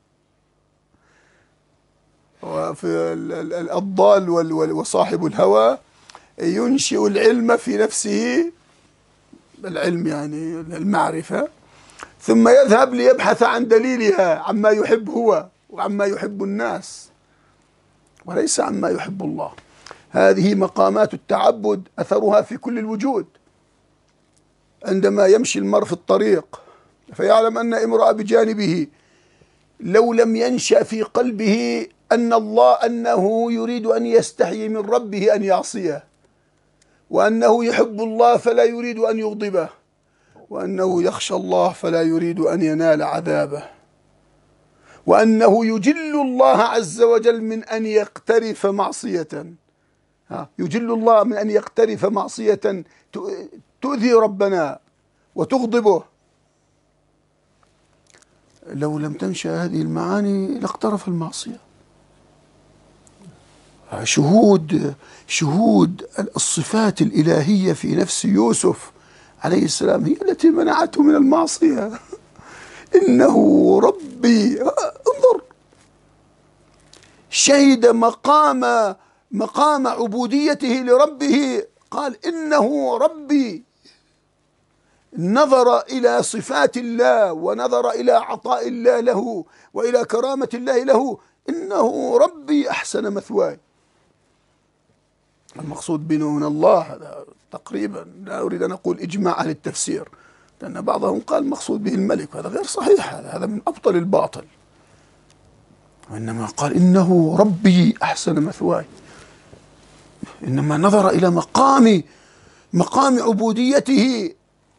وفي الضال وصاحب الهوى ينشئ العلم في نفسه، العلم يعني المعرفة، ثم يذهب ليبحث عن دليلها عما يحب هو وعما يحب الناس، وليس عما يحب الله. هذه مقامات التعبد أثرها في كل الوجود. عندما يمشي المرء في الطريق فيعلم أن امرأة بجانبه، لو لم ينشأ في قلبه أن الله أنه يريد أن يستحيي من ربه أن يعصيه، وأنه يحب الله فلا يريد أن يغضبه، وأنه يخشى الله فلا يريد أن ينال عذابه، وأنه يجل الله عز وجل من أن يقترف معصية، يجل الله من أن يقترف معصية تؤذي ربنا وتغضبه. لو لم تنشأ هذه المعاني لاقترف المعصية. شهود شهود الصفات الإلهية في نفس يوسف عليه السلام هي التي منعته من المعصية. إنه ربي، انظر، شهد مقام مقام عبوديته لربه، قال إنه ربي، نظر إلى صفات الله ونظر إلى عطاء الله له وإلى كرامة الله له. إنه ربي أحسن مثواي. المقصود بنا هنا الله، هذا تقريبا لا أريد أن أقول إجماع أهل التفسير، لأن بعضهم قال المقصود به الملك، هذا غير صحيح، هذا هذا من أبطل الباطل. وإنما قال إنه ربي أحسن مثواي، إنما نظر إلى مقام مقام عبوديته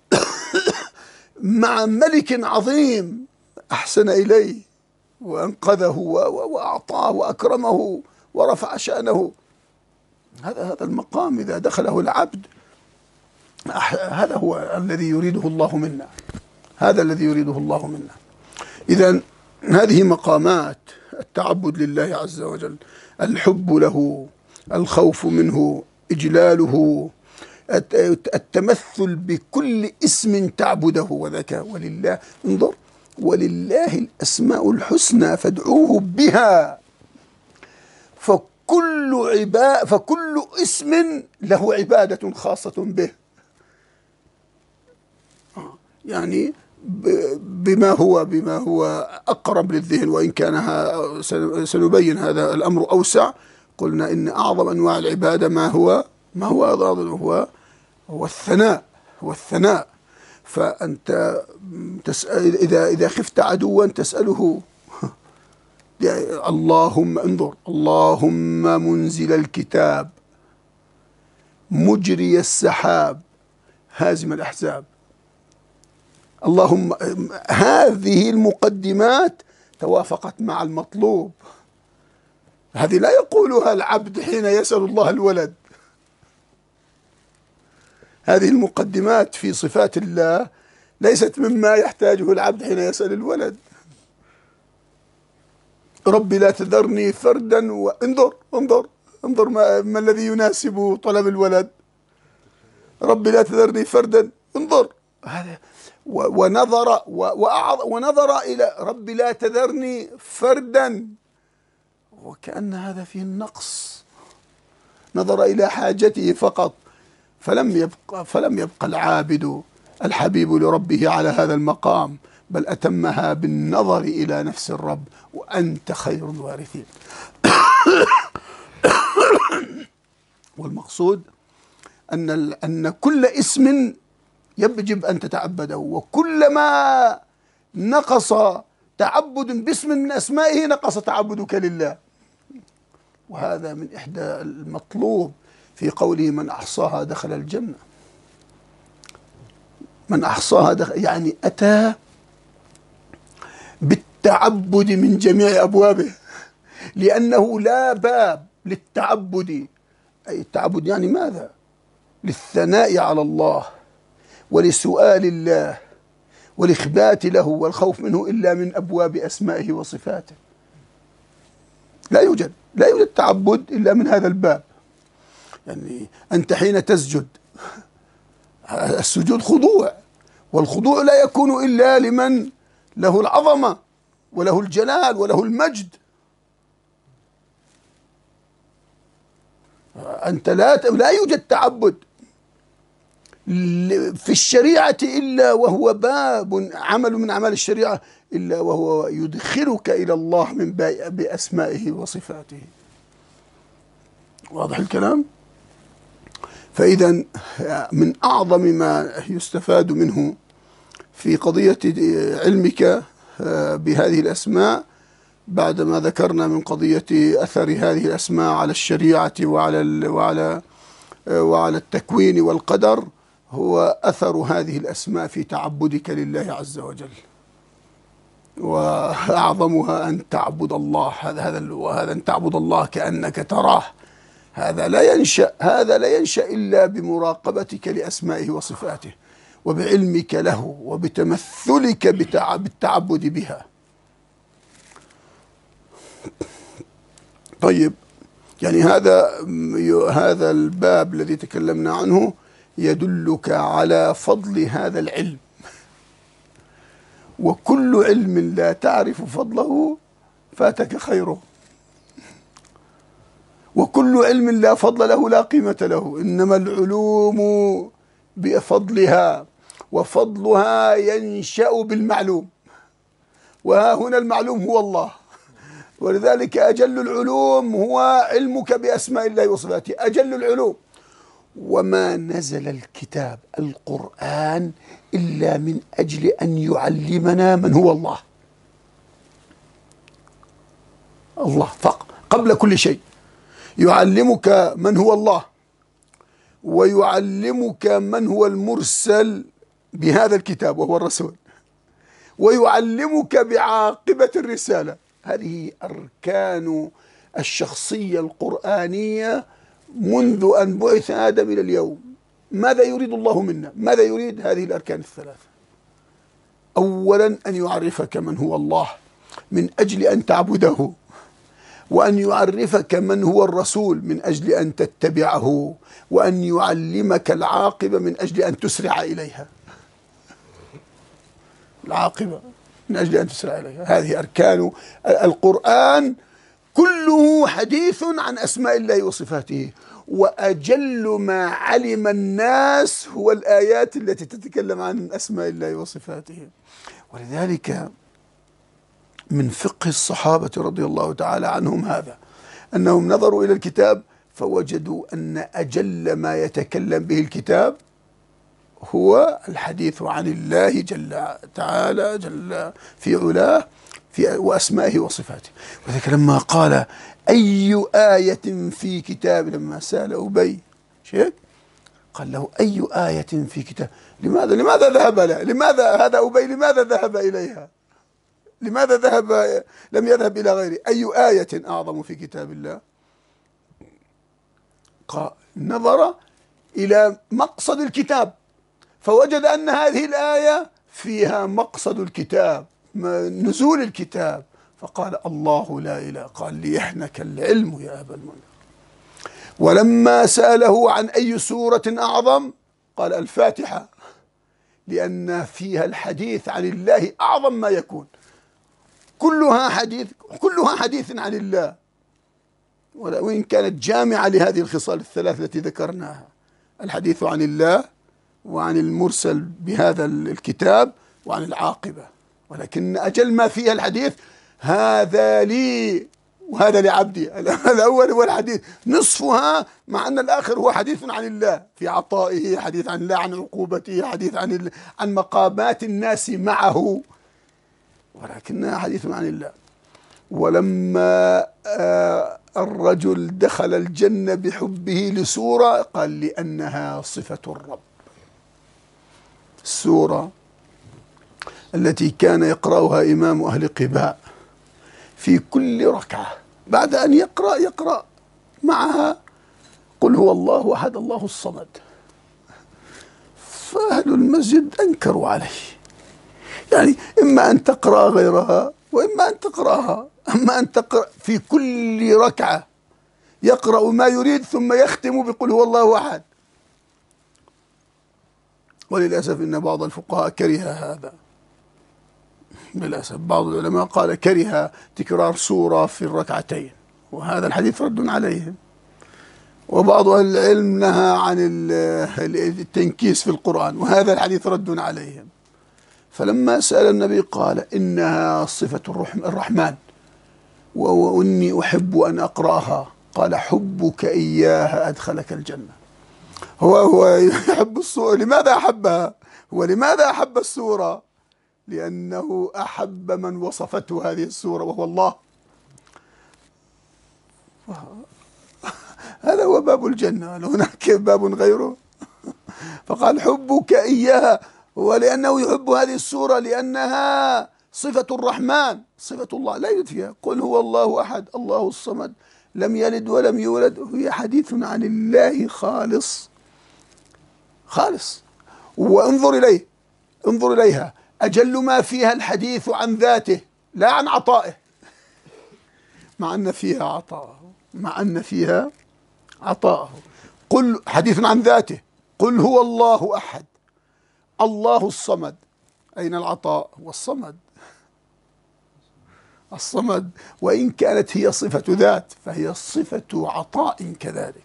مع ملك عظيم أحسن إليه وأنقذه وأعطاه وأكرمه ورفع شأنه. هذا هذا المقام إذا دخله العبد هذا هو الذي يريده الله منا، هذا الذي يريده الله منا. إذن هذه مقامات التعبد لله عز وجل: الحب له، الخوف منه، إجلاله، التمثل بكل اسم تعبده وذاك. ولله، انظر، ولله الأسماء الحسنى فادعوه بها. فكل فكل عبا فكل اسم له عبادة خاصة به، يعني بما هو بما هو أقرب للذهن، وإن كان سنبين هذا الأمر أوسع. قلنا إن أعظم أنواع العبادة ما هو ما هو هو هو الثناء هو الثناء فأنت تسأل إذا إذا خفت عدوا تسأله اللهم انظر، اللهم منزل الكتاب مجري السحاب هازم الأحزاب. اللهم، هذه المقدمات توافقت مع المطلوب. هذه لا يقولها العبد حين يسأل الله الولد. هذه المقدمات في صفات الله ليست مما يحتاجه العبد حين يسأل الولد. ربي لا تذرني فردا، وانظر انظر انظر ما, ما الذي يناسب طلب الولد. ربي لا تذرني فردا، انظر هذا، ونظر ونظر إلى ربي لا تذرني فردا، وكأن هذا فيه النقص. نظر إلى حاجته فقط، فلم يبقى فلم يبقى العابد الحبيب لربه على هذا المقام، بل أتمها بالنظر إلى نفس الرب، وأنت خير الوارثين. والمقصود أن أن كل اسم يجب أن تتعبده، وكلما نقص تعبد باسم من أسمائه نقص تعبدك لله. وهذا من إحدى المطلوب في قوله من أحصاها دخل الجنة. من أحصاها دخل، يعني أتى بالتعبد من جميع أبوابه، لأنه لا باب للتعبد. أي التعبد يعني ماذا؟ للثناء على الله ولسؤال الله والإخبات له والخوف منه إلا من أبواب أسمائه وصفاته. لا يوجد لا يوجد تعبد إلا من هذا الباب. يعني أنت حين تسجد، السجود خضوع، والخضوع لا يكون إلا لمن له العظمة وله الجلال وله المجد. أنت لا لا يوجد تعبد في الشريعة إلا وهو باب عمل من أعمال الشريعة إلا وهو يدخلك إلى الله من بأسمائه وصفاته. واضح الكلام؟ فإذا من أعظم ما يستفاد منه في قضية علمك بهذه الأسماء، بعدما ذكرنا من قضية أثر هذه الأسماء على الشريعة وعلى وعلى وعلى التكوين والقدر، هو أثر هذه الأسماء في تعبدك لله عز وجل. وأعظمها أن تعبد الله، هذا هذا وهذا أن تعبد الله كأنك تراه. هذا لا ينشأ هذا لا ينشأ إلا بمراقبتك لأسمائه وصفاته، وبعلمك له، وبتمثلك بالتعبد بها. طيب، يعني هذا هذا الباب الذي تكلمنا عنه يدلك على فضل هذا العلم، وكل علم لا تعرف فضله فاتك خيره، وكل علم لا فضل له لا قيمة له. إنما العلوم بفضلها، وفضلها ينشأ بالمعلوم، وها هنا المعلوم هو الله. ولذلك أجل العلوم هو علمك بأسماء الله وصفاته، أجل العلوم. وما نزل الكتاب القرآن إلا من أجل أن يعلمنا من هو الله. الله فقط قبل كل شيء، يعلمك من هو الله، ويعلمك من هو المرسل بهذا الكتاب وهو الرسول، ويعلمك بعاقبة الرسالة. هذه أركان الشخصية القرآنية منذ أن بعث آدم إلى اليوم. ماذا يريد الله منا؟ ماذا يريد؟ هذه الأركان الثلاثة. أولا أن يعرفك من هو الله من أجل أن تعبده، وأن يعرفك من هو الرسول من أجل أن تتبعه، وأن يعلمك العاقبة من أجل أن تسرع إليها. العاقبة من أجل أن تسرع إليها. هذه أركان القرآن، كله حديث عن أسماء الله وصفاته، وأجل ما علم الناس هو الآيات التي تتكلم عن أسماء الله وصفاته. ولذلك من فقه الصحابة رضي الله تعالى عنهم هذا، أنهم نظروا إلى الكتاب فوجدوا أن أجل ما يتكلم به الكتاب هو الحديث عن الله جل تعالى جل في علاه في وأسمائه وصفاته. وذلك لما قال أي آية في كتاب، لما سأل أبي شيء قال له أي آية في كتاب، لماذا لماذا ذهب لها؟ لماذا هذا أبي لماذا ذهب إليها؟ لماذا ذهب لم يذهب إلى غيره؟ أي آية أعظم في كتاب الله؟ قال نظر إلى مقصد الكتاب فوجد أن هذه الآية فيها مقصد الكتاب، نزول الكتاب، فقال الله لا إله، قال ليحنك العلم يا أبا المنذر. ولما سأله عن أي سورة أعظم قال الفاتحة، لأن فيها الحديث عن الله أعظم ما يكون، كلها حديث كلها حديث عن الله، وإن كانت جامعة لهذه الخصال الثلاث التي ذكرناها، الحديث عن الله وعن المرسل بهذا الكتاب وعن العاقبة، ولكن أجل ما فيها الحديث هذا لي وهذا لعبدي. الأول هو الحديث نصفها، مع أن الآخر هو حديث عن الله في عطائه، حديث عن الله عن عقوبته، حديث عن عن مقامات الناس معه، ولكنها حديث عن الله. ولما الرجل دخل الجنة بحبه لسورة قال لأنها صفة الرب. السورة التي كان يقرأها إمام أهل قباء في كل ركعة بعد أن يقرأ يقرأ معها قل هو الله أحد الله الصمد، فأهل المسجد أنكروا عليه، يعني إما أن تقرأ غيرها وإما أن تقرأها، أما أن تقرأ في كل ركعة يقرأ ما يريد ثم يختم بقل هو الله أحد. وللأسف إن بعض الفقهاء كره هذا، للأسف بعض العلماء قال كره تكرار سورة في الركعتين، وهذا الحديث رد عليهم. وبعض أهل العلم نهى عن التنكيس في القرآن، وهذا الحديث رد عليهم. فلما سأل النبي قال إنها صفة الرحمن وإني أحب أن أقرأها، قال حبك إياها أدخلك الجنة. هو هو يحب السورة، لماذا أحبها؟ هو لماذا أحب السورة؟ لأنه أحب من وصفته هذه السورة وهو الله. هذا هو باب الجنة، هل هناك باب غيره؟ فقال حبك إياها، ولأنه يحب هذه السورة لأنها صفة الرحمن، صفة الله لا يوجد فيها. قل هو الله أحد الله الصمد لم يلد ولم يولد، هي حديث عن الله خالص خالص. وانظر إليه انظر إليها، أجل ما فيها الحديث عن ذاته لا عن عطائه، مع أن فيها عطاءه مع أن فيها عطاءه. قل حديث عن ذاته، قل هو الله أحد الله الصمد، أين العطاء والصمد؟ الصمد وإن كانت هي صفة ذات فهي صفة عطاء كذلك.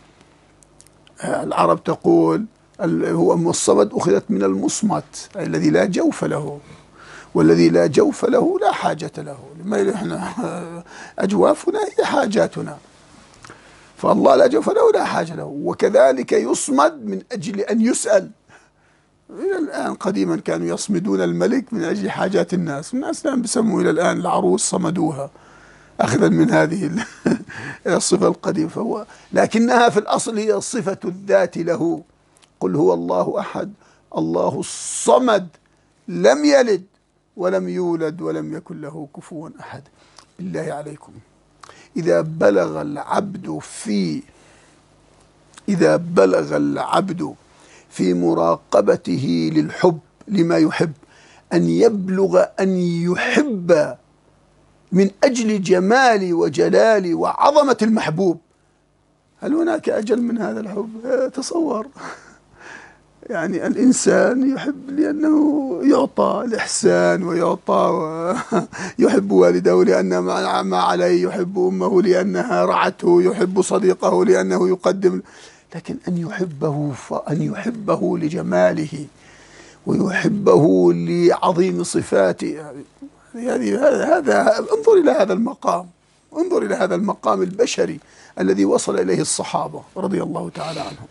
العرب تقول هو الصمد أخذت من المصمت، أي الذي لا جوف له، والذي لا جوف له لا حاجة له، لما احنا أجوافنا هي حاجاتنا، فالله لا جوف له لا حاجة له. وكذلك يصمد من أجل أن يسأل. إلى الآن قديما كانوا يصمدون الملك من أجل حاجات الناس، الناس الآن بيسموا إلى الآن العروس صمدوها أخذا من هذه الصفة القديمة، فهو لكنها في الأصل هي صفة الذات له. قل هو الله أحد الله الصمد لم يلد ولم يولد ولم يكن له كفوا أحد. بالله عليكم، إذا بلغ العبد في إذا بلغ العبد في مراقبته للحب لما يحب أن يبلغ أن يحب من أجل جمال وجلال وعظمة المحبوب، هل هناك أجل من هذا الحب؟ تصور يعني الإنسان يحب لأنه يعطى الإحسان ويعطى يحب والده لأن ما عليه، يحب أمه لأنها رعته، يحب صديقه لأنه يقدم. لكن أن يحبه فأن يحبه لجماله ويحبه لعظيم صفاته، يعني هذا انظر إلى هذا المقام، انظر إلى هذا المقام البشري الذي وصل إليه الصحابة رضي الله تعالى عنهم.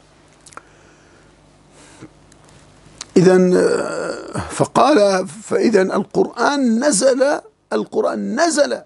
إذن فقال فإذا القرآن نزل القرآن نزل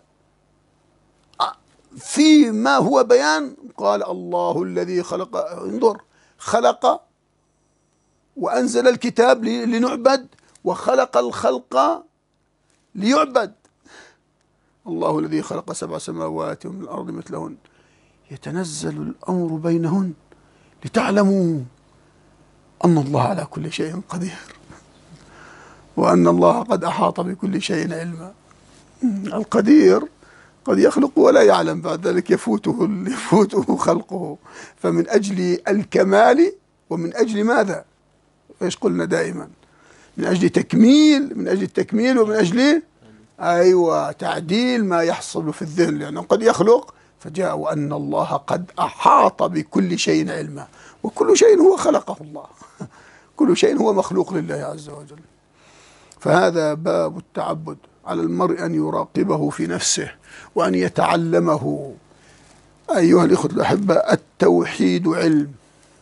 فيما هو بيان. قال الله الذي خلق، انظر، خلق وأنزل الكتاب لنعبد وخلق الخلق ليعبد. الله الذي خلق سبع سماوات ومن الأرض مثلهن يتنزل الأمر بينهن لتعلموا أن الله على كل شيء قدير وأن الله قد أحاط بكل شيء علما. القدير قد يخلق ولا يعلم، بعد ذلك يفوته يفوته خلقه. فمن أجل الكمال ومن أجل ماذا؟ ايش قلنا دائما؟ من أجل تكميل، من أجل التكميل ومن أجل أيوة تعديل ما يحصل في الذهن، لأنه قد يخلق فجاء وأن الله قد أحاط بكل شيء علما، وكل شيء هو خلقه الله، كل شيء هو مخلوق لله عز وجل. فهذا باب التعبد، على المرء أن يراقبه في نفسه وأن يتعلمه. أيها الإخوة الأحبة، التوحيد علم،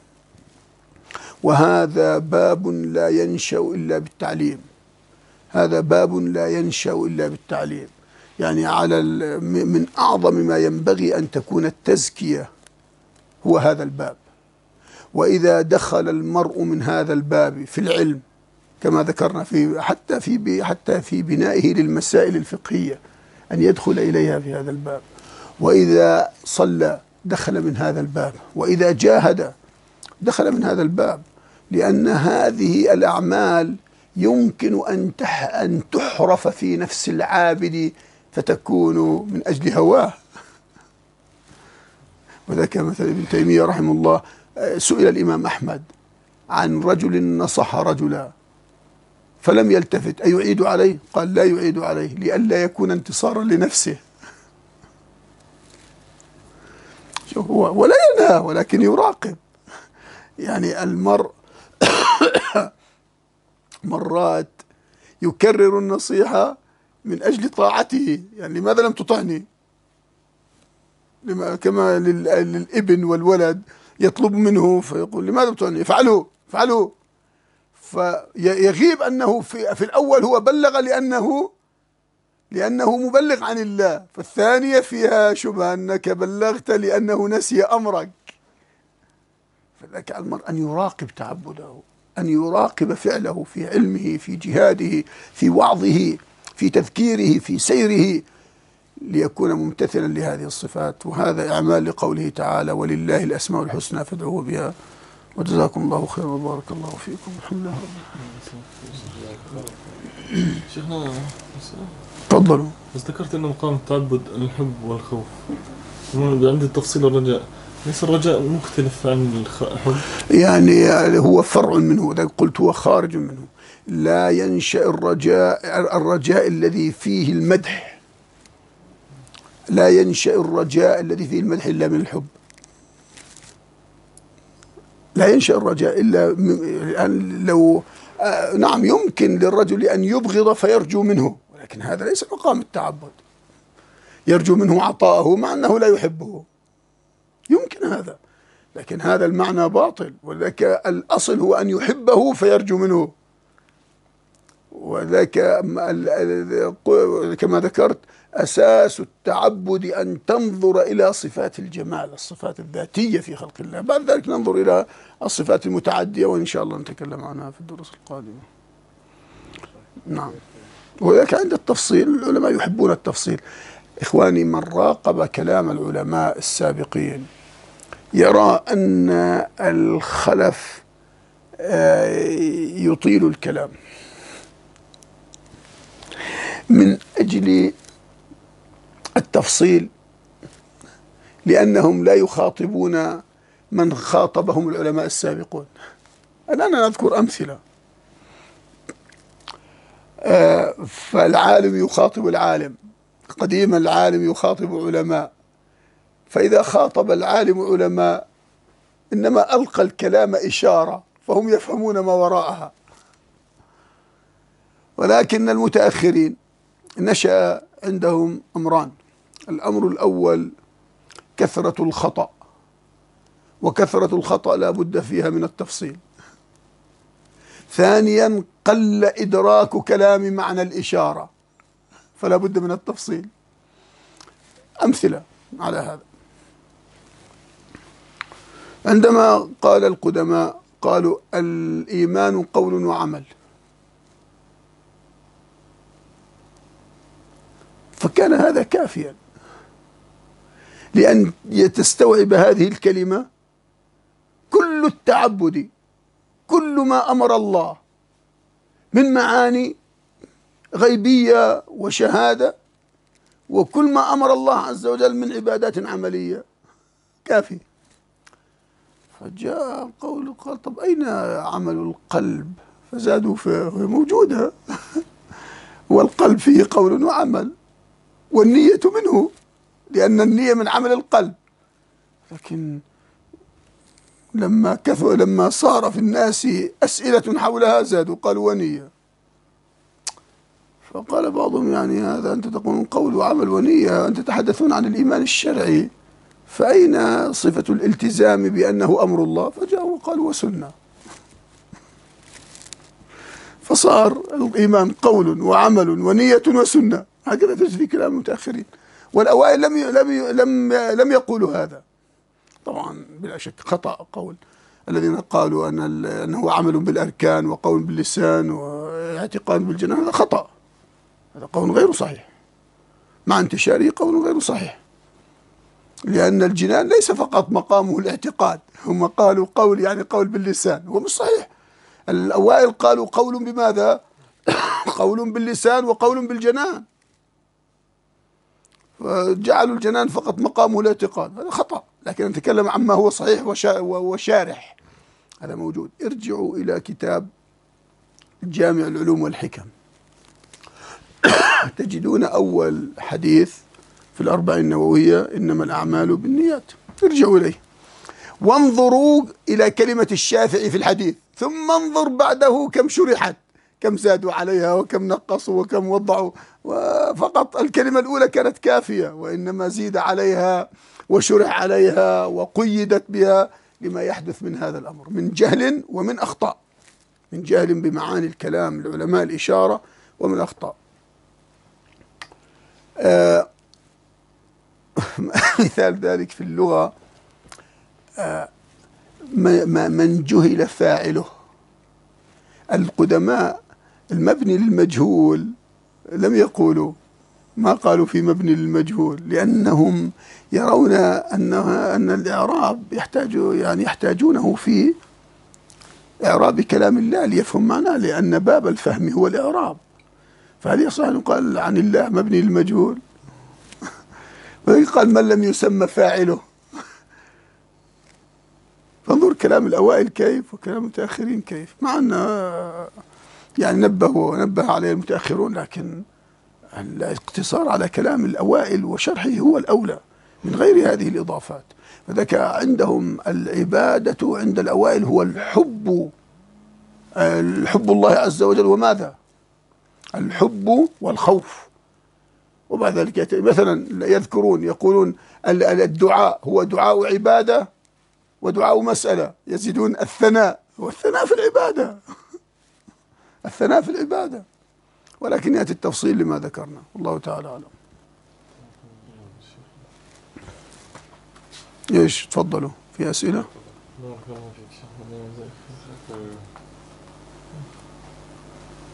وهذا باب لا ينشأ إلا بالتعليم، هذا باب لا ينشأ إلا بالتعليم. يعني على من أعظم ما ينبغي أن تكون التزكية هو هذا الباب. وإذا دخل المرء من هذا الباب في العلم كما ذكرنا في حتى في حتى في بنائه للمسائل الفقهية أن يدخل إليها في هذا الباب، وإذا صلى دخل من هذا الباب، وإذا جاهد دخل من هذا الباب، لأن هذه الأعمال يمكن أن أن تحرف في نفس العابد فتكون من أجل هواه. وذاك مثل ابن تيمية رحمه الله، سئل الإمام أحمد عن رجل نصح رجلا فلم يلتفت أيعيد عليه؟ قال لا يعيد عليه لئلا يكون انتصارا لنفسه. شوف، هو ولا ينهى ولكن يراقب. يعني المرء مرات يكرر النصيحة من أجل طاعته، يعني لماذا لم تطعني؟ لما كما للابن والولد يطلب منه فيقول لماذا تطعني؟ افعله افعله، فيغيب أنه في, في الأول هو بلغ لأنه لأنه مبلغ عن الله، فالثانية فيها شبهة أنك بلغت لأنه نسي أمرك. فذاك المرء أن يراقب تعبده، أن يراقب فعله في علمه، في جهاده، في وعظه، في تذكيره، في سيره، ليكون ممتثلا لهذه الصفات. وهذا إعمال لقوله تعالى ولله الأسماء الحسنى فادعوه بها. وجزاكم الله خيرا وبارك الله فيكم. الحمد لله رب العالمين. شيخنا تفضلوا. بس ذكرت أن مقام التعبد الحب والخوف، عندي التفصيل الرجاء، ليس الرجاء مختلف عن الحب؟ يعني هو فرع منه، إذا قلت هو خارج منه. لا ينشأ الرجاء الرجاء الذي فيه المدح، لا ينشأ الرجاء الذي فيه المدح إلا من الحب. لا ينشأ الرجاء إلا من لو آه نعم يمكن للرجل أن يبغض فيرجو منه، ولكن هذا ليس مقام التعبد. يرجو منه عطاءه مع أنه لا يحبه، يمكن هذا، لكن هذا المعنى باطل. ولذلك الأصل هو أن يحبه فيرجو منه. وذاك كما ذكرت أساس التعبد أن تنظر إلى صفات الجمال، الصفات الذاتية في خلق الله، بعد ذلك ننظر إلى الصفات المتعدية وإن شاء الله نتكلم عنها في الدروس القادمة. نعم. وذاك عند التفصيل العلماء يحبون التفصيل. إخواني، من راقب كلام العلماء السابقين يرى أن الخلف يطيل الكلام من أجل التفصيل، لأنهم لا يخاطبون من خاطبهم العلماء السابقون. الآن نذكر أمثلة. آه فالعالم يخاطب العالم، قديما العالم يخاطب علماء، فإذا خاطب العالم علماء إنما ألقى الكلام إشارة فهم يفهمون ما وراءها. ولكن المتأخرين نشأ عندهم أمران: الأمر الأول كثرة الخطأ، وكثرة الخطأ لا بد فيها من التفصيل. ثانيا قل إدراك كلام معنى الإشارة فلا بد من التفصيل. أمثلة على هذا: عندما قال القدماء قالوا الإيمان قول وعمل، فكان هذا كافيا لأن تستوعب هذه الكلمة كل التعبد، كل ما أمر الله من معاني غيبية وشهادة، وكل ما أمر الله عز وجل من عبادات عملية كافي. فجاء قول قال طب أين عمل القلب؟ فزادوا في موجودة والقلب فيه قول وعمل، والنية منه لأن النية من عمل القلب. لكن لما كثر لما صار في الناس أسئلة حولها زادوا قالوا ونية. فقال بعضهم يعني هذا أنت تقولون قول وعمل ونية، أنت تتحدثون عن الإيمان الشرعي، فأين صفة الالتزام بأنه أمر الله؟ فجاءوا وقالوا وسنة. فصار الإيمان قول وعمل ونية وسنة، هكذا تجري كلام المتأخرين. والأوائل لم لم لم لم يقولوا هذا. طبعا بلا شك خطأ قول الذين قالوا أن أنه عمل بالأركان وقول باللسان واعتقاد بالجنان، هذا خطأ، هذا قول غير صحيح، مع انتشاره قول غير صحيح، لأن الجنان ليس فقط مقامه الاعتقاد، هم قالوا قول يعني قول باللسان، هو مش صحيح. الأوائل قالوا قول بماذا؟ قول باللسان وقول بالجنان، فجعلوا الجنان فقط مقامه الاعتقاد، هذا خطأ. لكن نتكلم عما هو صحيح وشارح، هذا موجود. ارجعوا إلى كتاب جامع العلوم والحكم تجدون أول حديث في الأربعين النووية إنما الأعمال بالنيات، ارجعوا إليه وانظروا إلى كلمة الشافعي في الحديث، ثم انظر بعده كم شرحت، كم زادوا عليها وكم نقصوا وكم وضعوا. وفقط الكلمة الأولى كانت كافية، وإنما زيد عليها وشرح عليها وقيدت بها لما يحدث من هذا الأمر من جهل ومن أخطاء، من جهل بمعاني الكلام العلماء الإشارة، ومن أخطاء. آه مثال ذلك في اللغة آه من جهل فاعله. القدماء المبني للمجهول لم يقولوا، ما قالوا في مبني للمجهول، لأنهم يرون أنها أن الإعراب يحتاج يعني يحتاجونه في إعراب كلام الله ليفهم معناه، لأن باب الفهم هو الإعراب. فهل يصح أن يقال عن الله مبني للمجهول؟ ويقال من لم يسمى فاعله. فانظر كلام الأوائل كيف وكلام المتأخرين كيف، مع أن يعني نبهوا نبه عليه المتأخرون، لكن الاقتصار على كلام الأوائل وشرحه هو الأولى من غير هذه الإضافات. فذاك عندهم العبادة عند الأوائل هو الحب، الحب الله عز وجل، وماذا؟ الحب والخوف. وبعد ذلك مثلا يذكرون يقولون الدعاء هو دعاء عبادة ودعاء مسألة، يزيدون الثناء، والثناء في العبادة الثناء في العبادة، ولكن يأتي التفصيل لما ذكرنا، والله تعالى أعلم. ايش تفضلوا في أسئلة؟